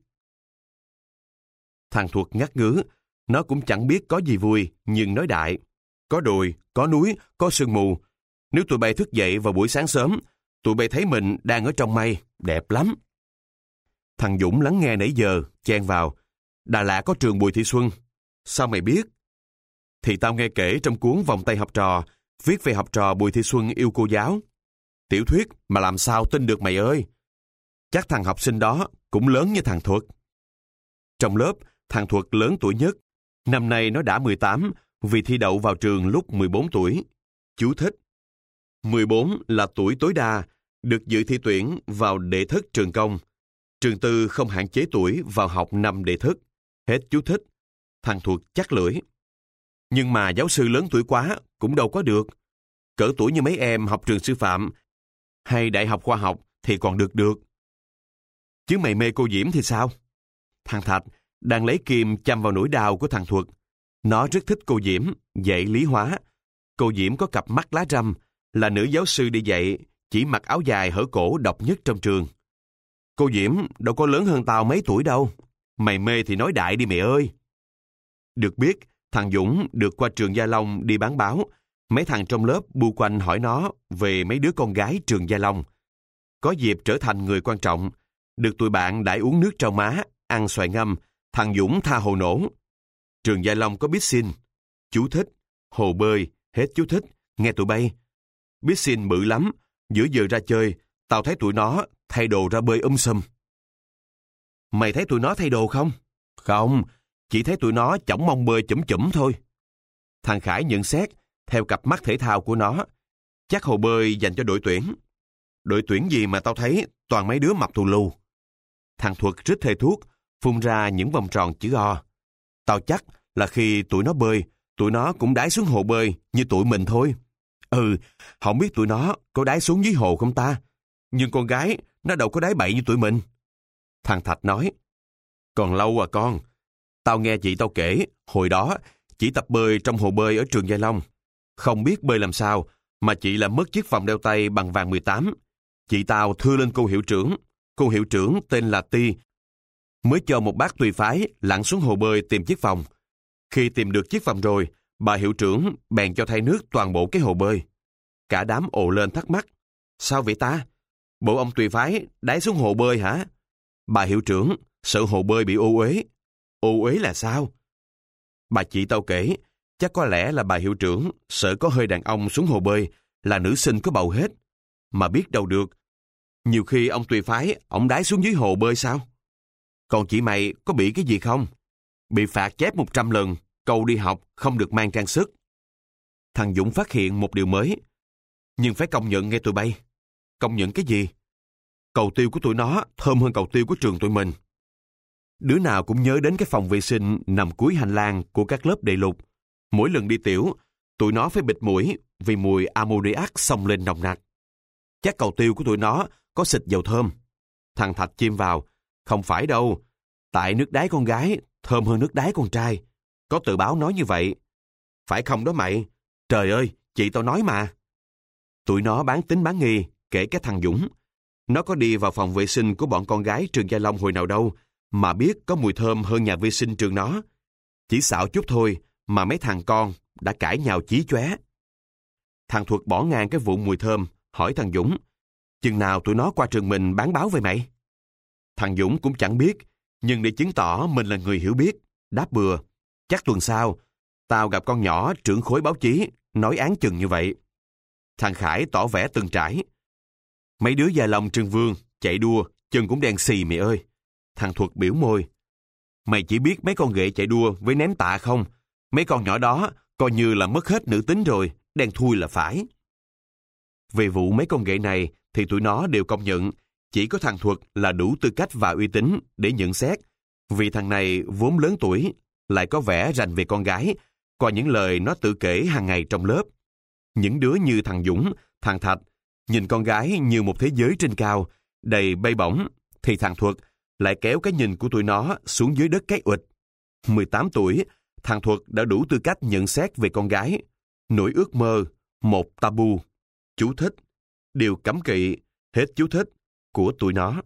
Thằng Thuật ngắt ngứ, nó cũng chẳng biết có gì vui, nhưng nói đại. Có đồi, có núi, có sương mù. Nếu tụi bay thức dậy vào buổi sáng sớm, tụi bay thấy mình đang ở trong mây, đẹp lắm. Thằng Dũng lắng nghe nãy giờ, chen vào. Đà Lạt có trường Bùi Thị Xuân. Sao mày biết? Thì tao nghe kể trong cuốn Vòng tay học trò, viết về học trò Bùi Thị Xuân yêu cô giáo. Tiểu thuyết mà làm sao tin được mày ơi? Chắc thằng học sinh đó cũng lớn như thằng Thuật. Trong lớp, thằng Thuật lớn tuổi nhất. Năm nay nó đã mười tám vì thi đậu vào trường lúc mười bốn tuổi. Chú thích. mười bốn là tuổi tối đa, được dự thi tuyển vào đệ thất trường công. Trường tư không hạn chế tuổi vào học năm đệ thất. Hết chú thích. Thằng Thuật chắc lưỡi. Nhưng mà giáo sư lớn tuổi quá cũng đâu có được. Cỡ tuổi như mấy em học trường sư phạm hay đại học khoa học thì còn được được. Chứ mày mê cô Diễm thì sao? Thằng Thạch đang lấy kim châm vào nỗi đau của thằng Thuật. Nó rất thích cô Diễm, dạy lý hóa. Cô Diễm có cặp mắt lá răm, là nữ giáo sư đi dạy, chỉ mặc áo dài hở cổ độc nhất trong trường. Cô Diễm đâu có lớn hơn tao mấy tuổi đâu. Mày mê thì nói đại đi mẹ ơi. Được biết, thằng Dũng được qua trường Gia Long đi bán báo. Mấy thằng trong lớp bu quanh hỏi nó về mấy đứa con gái trường Gia Long. Có dịp trở thành người quan trọng, được tụi bạn đãi uống nước trao má, ăn xoài ngâm, thằng Dũng tha hồ nổ. Trường Gia Long có piscine. Chú thích. Hồ bơi. Hết chú thích. Nghe tụi bay. Piscine bự lắm. Giữa giờ ra chơi, tao thấy tụi nó thay đồ ra bơi um sùm. Mày thấy tụi nó thay đồ không? Không, chỉ thấy tụi nó chỏng mông bơi chủm chủm thôi. Thằng Khải nhận xét, theo cặp mắt thể thao của nó, chắc hồ bơi dành cho đội tuyển. Đội tuyển gì mà tao thấy toàn mấy đứa mập thù lù. Thằng Thuật rít thề thuốc, phun ra những vòng tròn chữ O. Tao chắc là khi tụi nó bơi, tụi nó cũng đái xuống hồ bơi như tụi mình thôi. Ừ, không biết tụi nó có đái xuống dưới hồ không ta? Nhưng con gái, nó đâu có đái bậy như tụi mình. Thằng Thạch nói, còn lâu à con. Tao nghe chị tao kể, hồi đó, chị tập bơi trong hồ bơi ở trường Gia Long. Không biết bơi làm sao, mà chị làm mất chiếc vòng đeo tay bằng vàng mười tám. Chị tao thưa lên cô hiệu trưởng. Cô hiệu trưởng tên là Ti, mới cho một bác tùy phái lặn xuống hồ bơi tìm chiếc vòng. Khi tìm được chiếc vòng rồi, bà hiệu trưởng bèn cho thay nước toàn bộ cái hồ bơi. Cả đám ồ lên thắc mắc. Sao vậy ta? Bộ ông tùy phái đáy xuống hồ bơi hả? Bà hiệu trưởng sợ hồ bơi bị ô uế. Ô uế là sao? Bà chị tao kể, chắc có lẽ là bà hiệu trưởng sợ có hơi đàn ông xuống hồ bơi là nữ sinh có bầu hết. Mà biết đâu được. Nhiều khi ông tùy phái, ông đáy xuống dưới hồ bơi sao? Còn chị mày có bị cái gì không? Bị phạt chép một trăm lần, câu đi học không được mang trang sức. Thằng Dũng phát hiện một điều mới. Nhưng phải công nhận nghe tụi bay. Công nhận cái gì? Cầu tiêu của tụi nó thơm hơn cầu tiêu của trường tụi mình. Đứa nào cũng nhớ đến cái phòng vệ sinh nằm cuối hành lang của các lớp đại lục. Mỗi lần đi tiểu, tụi nó phải bịt mũi vì mùi ammoniac xông lên nồng nặc. Chắc cầu tiêu của tụi nó có xịt dầu thơm. Thằng Thạch chim vào. Không phải đâu. Tại nước đáy con gái thơm hơn nước đáy con trai. Có tờ báo nói như vậy. Phải không đó mày? Trời ơi, chị tao nói mà. Tụi nó bán tín bán nghi, kể cái thằng Dũng. Nó có đi vào phòng vệ sinh của bọn con gái trường Gia Long hồi nào đâu, mà biết có mùi thơm hơn nhà vệ sinh trường nó. Chỉ xạo chút thôi, mà mấy thằng con đã cãi nhau chí chóe. Thằng Thuật bỏ ngang cái vụ mùi thơm, hỏi thằng Dũng, chừng nào tụi nó qua trường mình bán báo về mày? Thằng Dũng cũng chẳng biết, nhưng để chứng tỏ mình là người hiểu biết, đáp bừa, chắc tuần sau, tao gặp con nhỏ trưởng khối báo chí, nói án chừng như vậy. Thằng Khải tỏ vẻ từng trải. Mấy đứa Gia Long Trưng Vương, chạy đua, chân cũng đen xì mày ơi. Thằng Thuật biểu môi. Mày chỉ biết mấy con ghệ chạy đua với ném tạ không? Mấy con nhỏ đó coi như là mất hết nữ tính rồi, đen thui là phải. Về vụ mấy con ghệ này thì tụi nó đều công nhận chỉ có thằng Thuật là đủ tư cách và uy tín để nhận xét, vì thằng này vốn lớn tuổi, lại có vẻ rành về con gái, qua những lời nó tự kể hàng ngày trong lớp. Những đứa như thằng Dũng, thằng Thạch, nhìn con gái như một thế giới trên cao, đầy bay bổng, thì thằng Thuật lại kéo cái nhìn của tụi nó xuống dưới đất cái ụt. mười tám tuổi, thằng Thuật đã đủ tư cách nhận xét về con gái. Nỗi ước mơ, một tabu. Chú thích, điều cấm kỵ, hết chú thích, của tụi nó.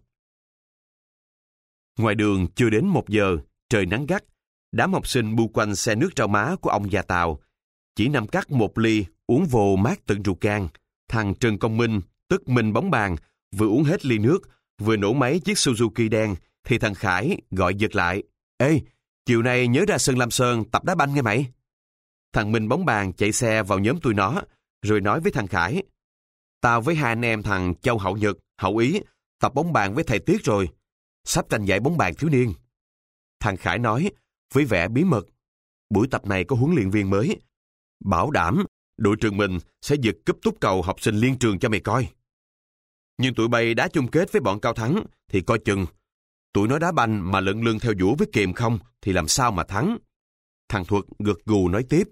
Ngoài đường chưa đến một giờ, trời nắng gắt, đám học sinh bu quanh xe nước trao má của ông già Tàu. Chỉ nằm cắt một ly, uống vô mát tận ruột gan. Thằng Trần Công Minh, tức Minh bóng bàn, vừa uống hết ly nước, vừa nổ máy chiếc Suzuki đen, thì thằng Khải gọi giật lại. Ê, chiều nay nhớ ra sân Lam Sơn tập đá banh nghe mày. Thằng Minh bóng bàn chạy xe vào nhóm tụi nó, rồi nói với thằng Khải. Tao với hai anh em thằng Châu Hậu Nhật, Hậu Ý, tập bóng bàn với thầy Tiết rồi. Sắp tranh giải bóng bàn thiếu niên. Thằng Khải nói, với vẻ bí mật. Buổi tập này có huấn luyện viên mới. Bảo đảm, đội trường mình sẽ giật cúp túc cầu học sinh liên trường cho mày coi. Nhưng tụi bay đá chung kết với bọn Cao Thắng thì coi chừng. Tụi nó đá banh mà lận lưng theo dũa với kìm không thì làm sao mà thắng. Thằng Thuật gật gù nói tiếp.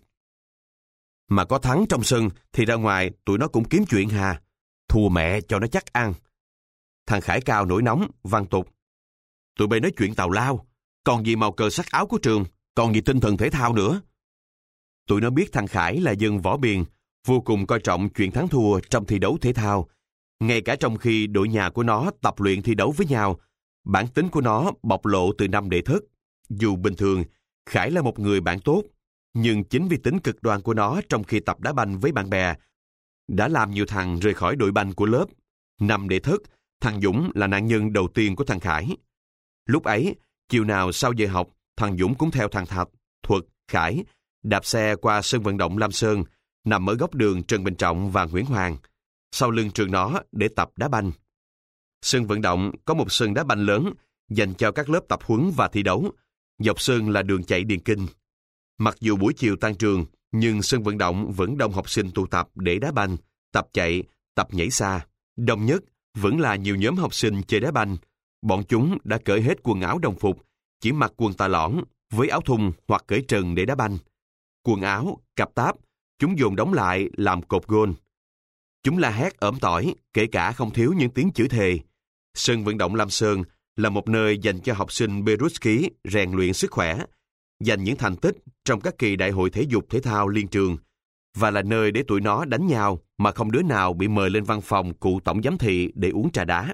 Mà có thắng trong sân thì ra ngoài tụi nó cũng kiếm chuyện hà. Thua mẹ cho nó chắc ăn. Thằng Khải Cao nổi nóng, văng tục. Tụi bay nói chuyện tào lao. Còn gì màu cờ sắc áo của trường, còn gì tinh thần thể thao nữa. Tụi nó biết thằng Khải là dân võ biền, vô cùng coi trọng chuyện thắng thua trong thi đấu thể thao. Ngay cả trong khi đội nhà của nó tập luyện thi đấu với nhau, bản tính của nó bộc lộ từ năm đệ thất. Dù bình thường, Khải là một người bạn tốt, nhưng chính vì tính cực đoan của nó trong khi tập đá banh với bạn bè, đã làm nhiều thằng rời khỏi đội banh của lớp. Năm đệ thất, thằng Dũng là nạn nhân đầu tiên của thằng Khải. Lúc ấy, chiều nào sau giờ học, thằng Dũng cũng theo thằng Thạch, Thuật, Khải, đạp xe qua sân vận động Lam Sơn, nằm ở góc đường Trần Bình Trọng và Nguyễn Hoàng, sau lưng trường nó để tập đá banh. Sân vận động có một sân đá banh lớn dành cho các lớp tập huấn và thi đấu. Dọc sân là đường chạy điền kinh. Mặc dù buổi chiều tan trường, nhưng sân vận động vẫn đông học sinh tụ tập để đá banh, tập chạy, tập nhảy xa. Đông nhất vẫn là nhiều nhóm học sinh chơi đá banh. Bọn chúng đã cởi hết quần áo đồng phục, chỉ mặc quần tà lõn với áo thun hoặc cởi trần để đá banh. Quần áo, cặp táp, chúng dồn đóng lại làm cột gôn. Chúng la hét ỏm tỏi, kể cả không thiếu những tiếng chửi thề. Sân vận động Lam Sơn là một nơi dành cho học sinh bơi rút ski rèn luyện sức khỏe, giành những thành tích trong các kỳ đại hội thể dục thể thao liên trường, và là nơi để tụi nó đánh nhau mà không đứa nào bị mời lên văn phòng cụ tổng giám thị để uống trà đá.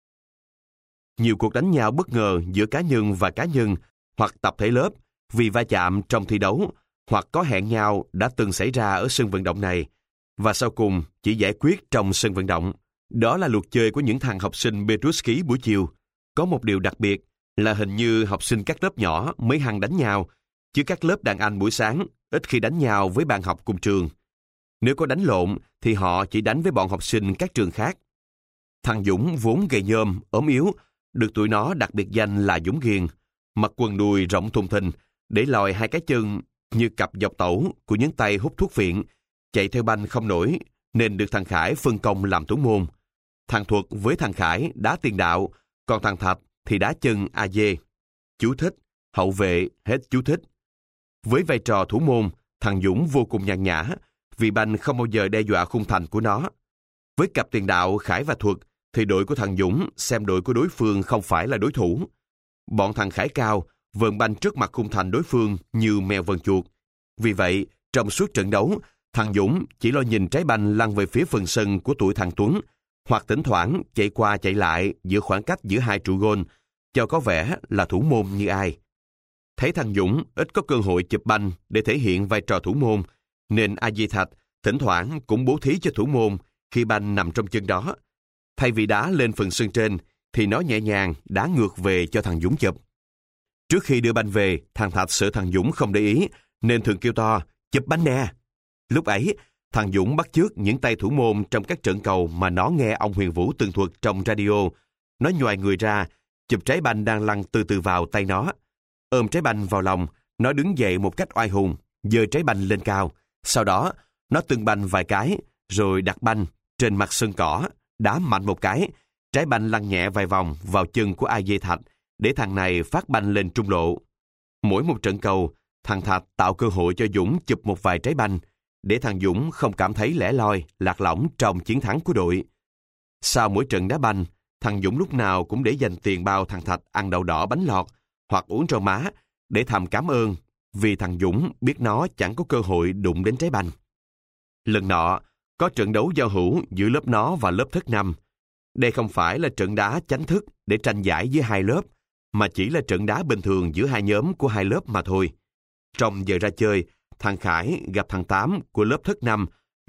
Nhiều cuộc đánh nhau bất ngờ giữa cá nhân và cá nhân hoặc tập thể lớp vì va chạm trong thi đấu hoặc có hẹn nhau đã từng xảy ra ở sân vận động này, và sau cùng chỉ giải quyết trong sân vận động. Đó là luật chơi của những thằng học sinh Petruski buổi chiều. Có một điều đặc biệt là hình như học sinh các lớp nhỏ mới hăng đánh nhau, chứ các lớp đàn anh buổi sáng ít khi đánh nhau với bạn học cùng trường. Nếu có đánh lộn thì họ chỉ đánh với bọn học sinh các trường khác. Thằng Dũng vốn gầy nhôm, ốm yếu, được tụi nó đặc biệt danh là Dũng Ghiền, mặc quần đùi rộng thùng thình, để lòi hai cái chân như cặp dọc tẩu của những tay hút thuốc viện, chạy theo banh không nổi, nên được thằng Khải phân công làm thủ môn. Thằng Thuật với thằng Khải đá tiền đạo, còn thằng Thạch thì đá chân a dê. Chú thích, hậu vệ, hết chú thích. Với vai trò thủ môn, thằng Dũng vô cùng nhàn nhã, vì banh không bao giờ đe dọa khung thành của nó. Với cặp tiền đạo Khải và Thuật, thì đội của thằng Dũng xem đội của đối phương không phải là đối thủ. Bọn thằng Khải Cao vờn banh trước mặt khung thành đối phương như mèo vờn chuột. Vì vậy, trong suốt trận đấu, thằng Dũng chỉ lo nhìn trái banh lăn về phía phần sân của tụi thằng Tuấn, hoặc thỉnh thoảng chạy qua chạy lại giữa khoảng cách giữa hai trụ gôn, cho có vẻ là thủ môn như ai. Thấy thằng Dũng ít có cơ hội chụp banh để thể hiện vai trò thủ môn, nên A Di Thạch thỉnh thoảng cũng bố thí cho thủ môn khi banh nằm trong chân đó. Thay vì đá lên phần sân trên, thì nó nhẹ nhàng đá ngược về cho thằng Dũng chụp. Trước khi đưa banh về, thằng Thạch sợ thằng Dũng không để ý, nên thường kêu to, chụp banh nè. Lúc ấy, thằng Dũng bắt chước những tay thủ môn trong các trận cầu mà nó nghe ông Huyền Vũ tường thuật trong radio. Nó nhoài người ra, chụp trái banh đang lăn từ từ vào tay nó. Ôm trái banh vào lòng, nó đứng dậy một cách oai hùng, giơ trái banh lên cao. Sau đó, nó tưng banh vài cái, rồi đặt banh trên mặt sân cỏ, đá mạnh một cái. Trái banh lăn nhẹ vài vòng vào chân của A Dê Thạch, để thằng này phát banh lên trung lộ. Mỗi một trận cầu, thằng Thạch tạo cơ hội cho Dũng chụp một vài trái banh, để thằng Dũng không cảm thấy lẻ loi, lạc lõng trong chiến thắng của đội. Sau mỗi trận đá banh, thằng Dũng lúc nào cũng để dành tiền bao thằng Thạch ăn đậu đỏ bánh lọt hoặc uống rau má để thầm cảm ơn, vì thằng Dũng biết nó chẳng có cơ hội đụng đến trái banh. Lần nọ, có trận đấu giao hữu giữa lớp nó và lớp thất năm. Đây không phải là trận đá chánh thức để tranh giải với hai lớp, mà chỉ là trận đá bình thường giữa hai nhóm của hai lớp mà thôi. Trong giờ ra chơi, thằng Khải gặp thằng Tám của lớp thất năm,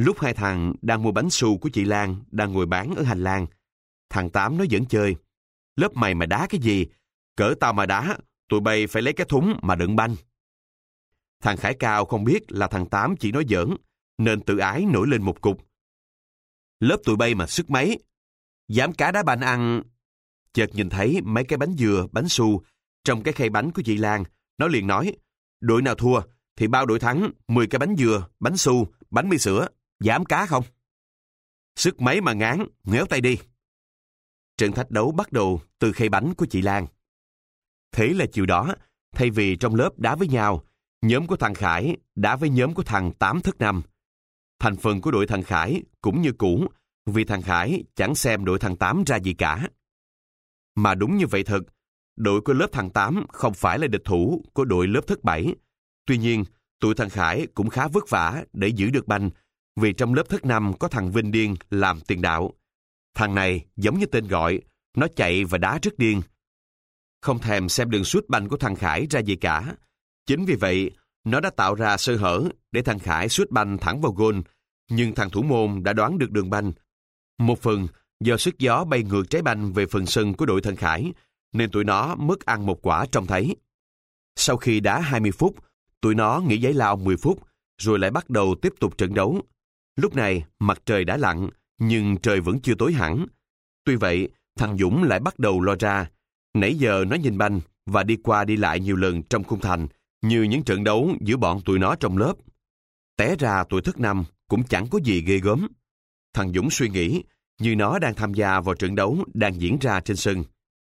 Lúc hai thằng đang mua bánh su của chị Lan đang ngồi bán ở hành lang, thằng Tám nó vẫn chơi. Lớp mày mà đá cái gì? Cỡ tao mà đá, tụi bay phải lấy cái thúng mà đựng banh. Thằng Khải Cao không biết là thằng Tám chỉ nói giỡn, nên tự ái nổi lên một cục. Lớp tụi bay mà sức mấy, dám cá đá banh ăn. Chợt nhìn thấy mấy cái bánh dừa, bánh su trong cái khay bánh của chị Lan, nó liền nói, đội nào thua thì bao đội thắng mười cái bánh dừa, bánh su, bánh mì sữa, dám cá không? Sức mấy mà ngán, ngéo tay đi. Trận thách đấu bắt đầu từ khay bánh của chị Lan. Thế là chiều đó, thay vì trong lớp đá với nhau, nhóm của thằng Khải đá với nhóm của thằng Tám Thất Năm. Thành phần của đội thằng Khải cũng như cũ, vì thằng Khải chẳng xem đội thằng Tám ra gì cả. Mà đúng như vậy thật, đội của lớp thằng Tám không phải là địch thủ của đội lớp Thất Bảy. Tuy nhiên, tụi thằng Khải cũng khá vất vả để giữ được banh, vì trong lớp Thất Năm có thằng Vinh Điên làm tiền đạo. Thằng này giống như tên gọi, nó chạy và đá rất điên. Không thèm xem đường sút banh của thằng Khải ra gì cả. Chính vì vậy, nó đã tạo ra sơ hở để thằng Khải sút banh thẳng vào gôn, nhưng thằng thủ môn đã đoán được đường banh. Một phần do sức gió bay ngược trái banh về phần sân của đội thằng Khải, nên tụi nó mất ăn một quả trông thấy. Sau khi đá hai mươi phút, tụi nó nghỉ giải lao mười phút, rồi lại bắt đầu tiếp tục trận đấu. Lúc này, mặt trời đã lặn, nhưng trời vẫn chưa tối hẳn. Tuy vậy, thằng Dũng lại bắt đầu lo ra. Nãy giờ nó nhìn banh và đi qua đi lại nhiều lần trong khung thành, như những trận đấu giữa bọn tụi nó trong lớp. Té ra tụi Thất Năm cũng chẳng có gì ghê gớm. Thằng Dũng suy nghĩ như nó đang tham gia vào trận đấu đang diễn ra trên sân.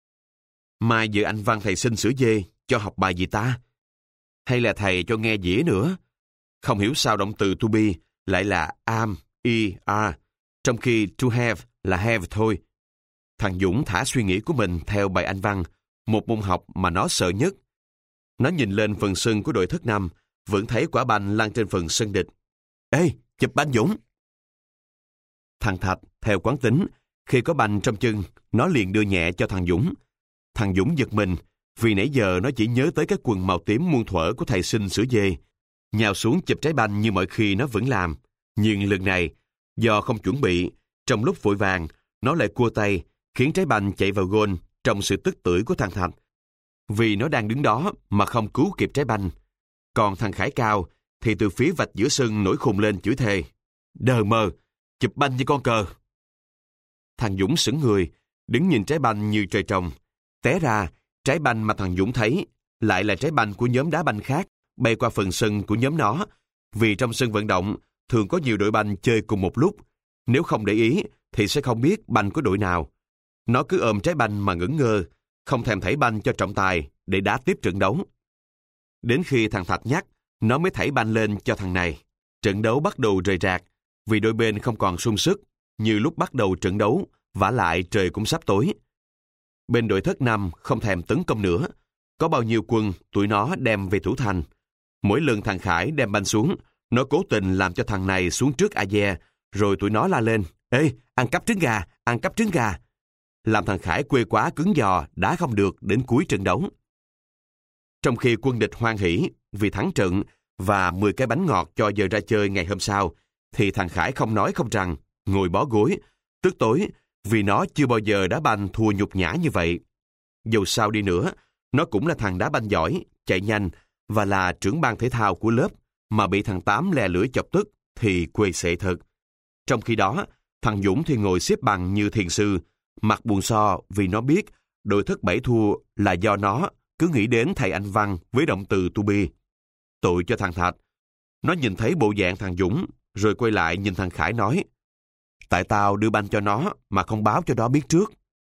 Mai giờ anh Văn thầy xin sữa dê cho học bài gì ta? Hay là thầy cho nghe dĩa nữa? Không hiểu sao động từ to be lại là am, e, are, trong khi to have là have thôi. Thằng Dũng thả suy nghĩ của mình theo bài Anh văn, một môn học mà nó sợ nhất. Nó nhìn lên phần sân của đội Thất Năm, vẫn thấy quả banh lăn trên phần sân địch. Ê, chụp banh Dũng! Thằng Thạch, theo quán tính, khi có banh trong chân, nó liền đưa nhẹ cho thằng Dũng. Thằng Dũng giật mình, vì nãy giờ nó chỉ nhớ tới cái quần màu tím muôn thuở của thầy xin sữa dê. Nhào xuống chụp trái banh như mọi khi nó vẫn làm. Nhưng lần này, do không chuẩn bị, trong lúc vội vàng, nó lại cua tay, khiến trái banh chạy vào gôn trong sự tức tưởi của thằng Thạch. Vì nó đang đứng đó mà không cứu kịp trái banh. Còn thằng Khải Cao thì từ phía vạch giữa sân nổi khùng lên chửi thề. Đờ mờ, chụp banh như con cờ. Thằng Dũng sững người, đứng nhìn trái banh như trời trồng. Té ra, trái banh mà thằng Dũng thấy lại là trái banh của nhóm đá banh khác bay qua phần sân của nhóm nó. Vì trong sân vận động thường có nhiều đội banh chơi cùng một lúc. Nếu không để ý thì sẽ không biết banh của đội nào. Nó cứ ôm trái banh mà ngẩn ngơ, không thèm thảy banh cho trọng tài để đá tiếp trận đấu. Đến khi thằng Thạch nhắc, nó mới thảy banh lên cho thằng này. Trận đấu bắt đầu rời rạc, vì đôi bên không còn sung sức như lúc bắt đầu trận đấu, vả lại trời cũng sắp tối. Bên đội Thất Năm không thèm tấn công nữa. Có bao nhiêu quân tụi nó đem về thủ thành. Mỗi lần thằng Khải đem banh xuống, nó cố tình làm cho thằng này xuống trước Aze, rồi tụi nó la lên, ê, ăn cắp trứng gà, ăn cắp trứng gà. Làm thằng Khải quê quá cứng giò, đá không được đến cuối trận đấu. Trong khi quân địch hoan hỉ vì thắng trận và mười cái bánh ngọt cho giờ ra chơi ngày hôm sau, thì thằng Khải không nói không rằng, ngồi bó gối, tức tối, vì nó chưa bao giờ đá banh thua nhục nhã như vậy. Dù sao đi nữa, nó cũng là thằng đá banh giỏi, chạy nhanh và là trưởng ban thể thao của lớp, mà bị thằng Tám lè lưỡi chọc tức thì quê sệ thật. Trong khi đó, thằng Dũng thì ngồi xếp bằng như thiền sư, mặt buồn so vì nó biết đội Thất Bảy thua là do nó cứ nghĩ đến thầy Anh văn với động từ to be. Tội cho thằng Thạch. Nó nhìn thấy bộ dạng thằng Dũng, rồi quay lại nhìn thằng Khải nói, tại tao đưa banh cho nó mà không báo cho nó biết trước.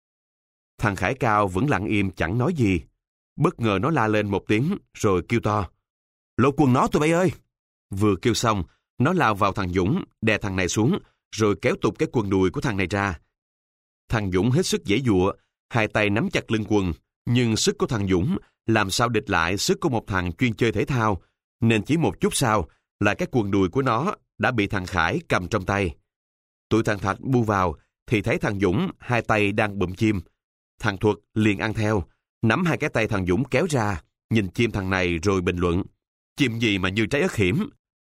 Thằng Khải Cao vẫn lặng im chẳng nói gì. Bất ngờ nó la lên một tiếng rồi kêu to, lột quần nó tụi bay ơi! Vừa kêu xong, nó lao vào thằng Dũng, đè thằng này xuống, rồi kéo tụt cái quần đùi của thằng này ra. Thằng Dũng hết sức giãy giụa, hai tay nắm chặt lưng quần, nhưng sức của thằng Dũng làm sao địch lại sức của một thằng chuyên chơi thể thao, nên chỉ một chút sau là cái quần đùi của nó đã bị thằng Khải cầm trong tay. Tụi thằng Thạch bu vào thì thấy thằng Dũng hai tay đang bụm chim. Thằng Thuật liền ăn theo, nắm hai cái tay thằng Dũng kéo ra, nhìn chim thằng này rồi bình luận, chim gì mà như trái ớt hiểm.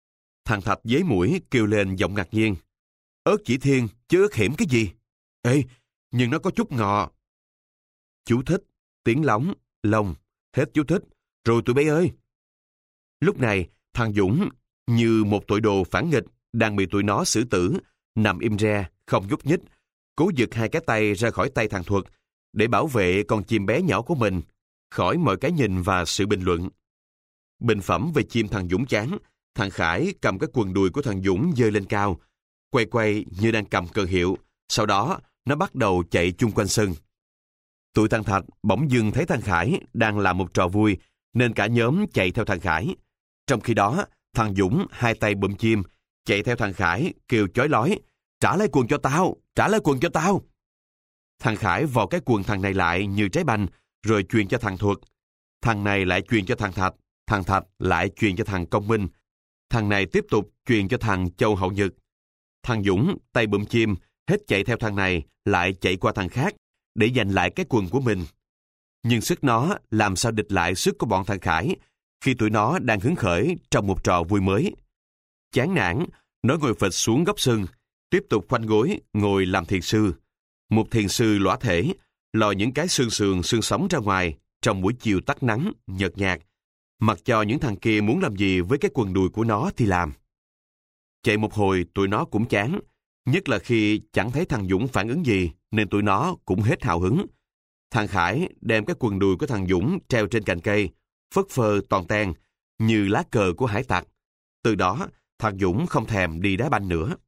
Thằng Thạch dế mũi kêu lên giọng ngạc nhiên. Ớt chỉ thiên, chứ ớt hiểm cái gì? Ê, nhưng nó có chút ngọt. Chú thích, tiếng lóng, lông, hết chú thích, rồi tụi bay ơi. Lúc này, thằng Dũng như một tội đồ phản nghịch đang bị tụi nó xử tử, nằm im re, không nhúc nhích, cố giật hai cái tay ra khỏi tay thằng Thuật để bảo vệ con chim bé nhỏ của mình khỏi mọi cái nhìn và sự bình luận. Bình phẩm về chim thằng Dũng chán, thằng Khải cầm cái quần đùi của thằng Dũng giơ lên cao, quay quay như đang cầm cờ hiệu, sau đó nó bắt đầu chạy chung quanh sân. Tụi thằng Thạch bỗng dưng thấy thằng Khải đang làm một trò vui, nên cả nhóm chạy theo thằng Khải. Trong khi đó, thằng Dũng hai tay bụm chim, chạy theo thằng Khải kêu chói lói, trả lại quần cho tao, trả lại quần cho tao. Thằng Khải vò cái quần thằng này lại như trái banh, rồi truyền cho thằng Thuật. Thằng này lại truyền cho thằng Thạch, thằng Thạch lại truyền cho thằng Công Minh. Thằng này tiếp tục truyền cho thằng Châu Hậu Nhật. Thằng Dũng tay bụm chim, hết chạy theo thằng này, lại chạy qua thằng khác, để giành lại cái quần của mình. Nhưng sức nó làm sao địch lại sức của bọn thằng Khải, khi tụi nó đang hứng khởi trong một trò vui mới. Chán nản, nó ngồi phịch xuống góc sân, tiếp tục khoanh gối, ngồi làm thiền sư. Một thiền sư lõa thể, lòi những cái xương sườn xương sống ra ngoài, trong buổi chiều tắt nắng, nhợt nhạt, mặc cho những thằng kia muốn làm gì với cái quần đùi của nó thì làm. Chạy một hồi tụi nó cũng chán, nhất là khi chẳng thấy thằng Dũng phản ứng gì, nên tụi nó cũng hết hào hứng. Thằng Khải đem cái quần đùi của thằng Dũng treo trên cành cây, phất phơ toàn ten, như lá cờ của hải tặc. Từ đó, thằng Dũng không thèm đi đá banh nữa.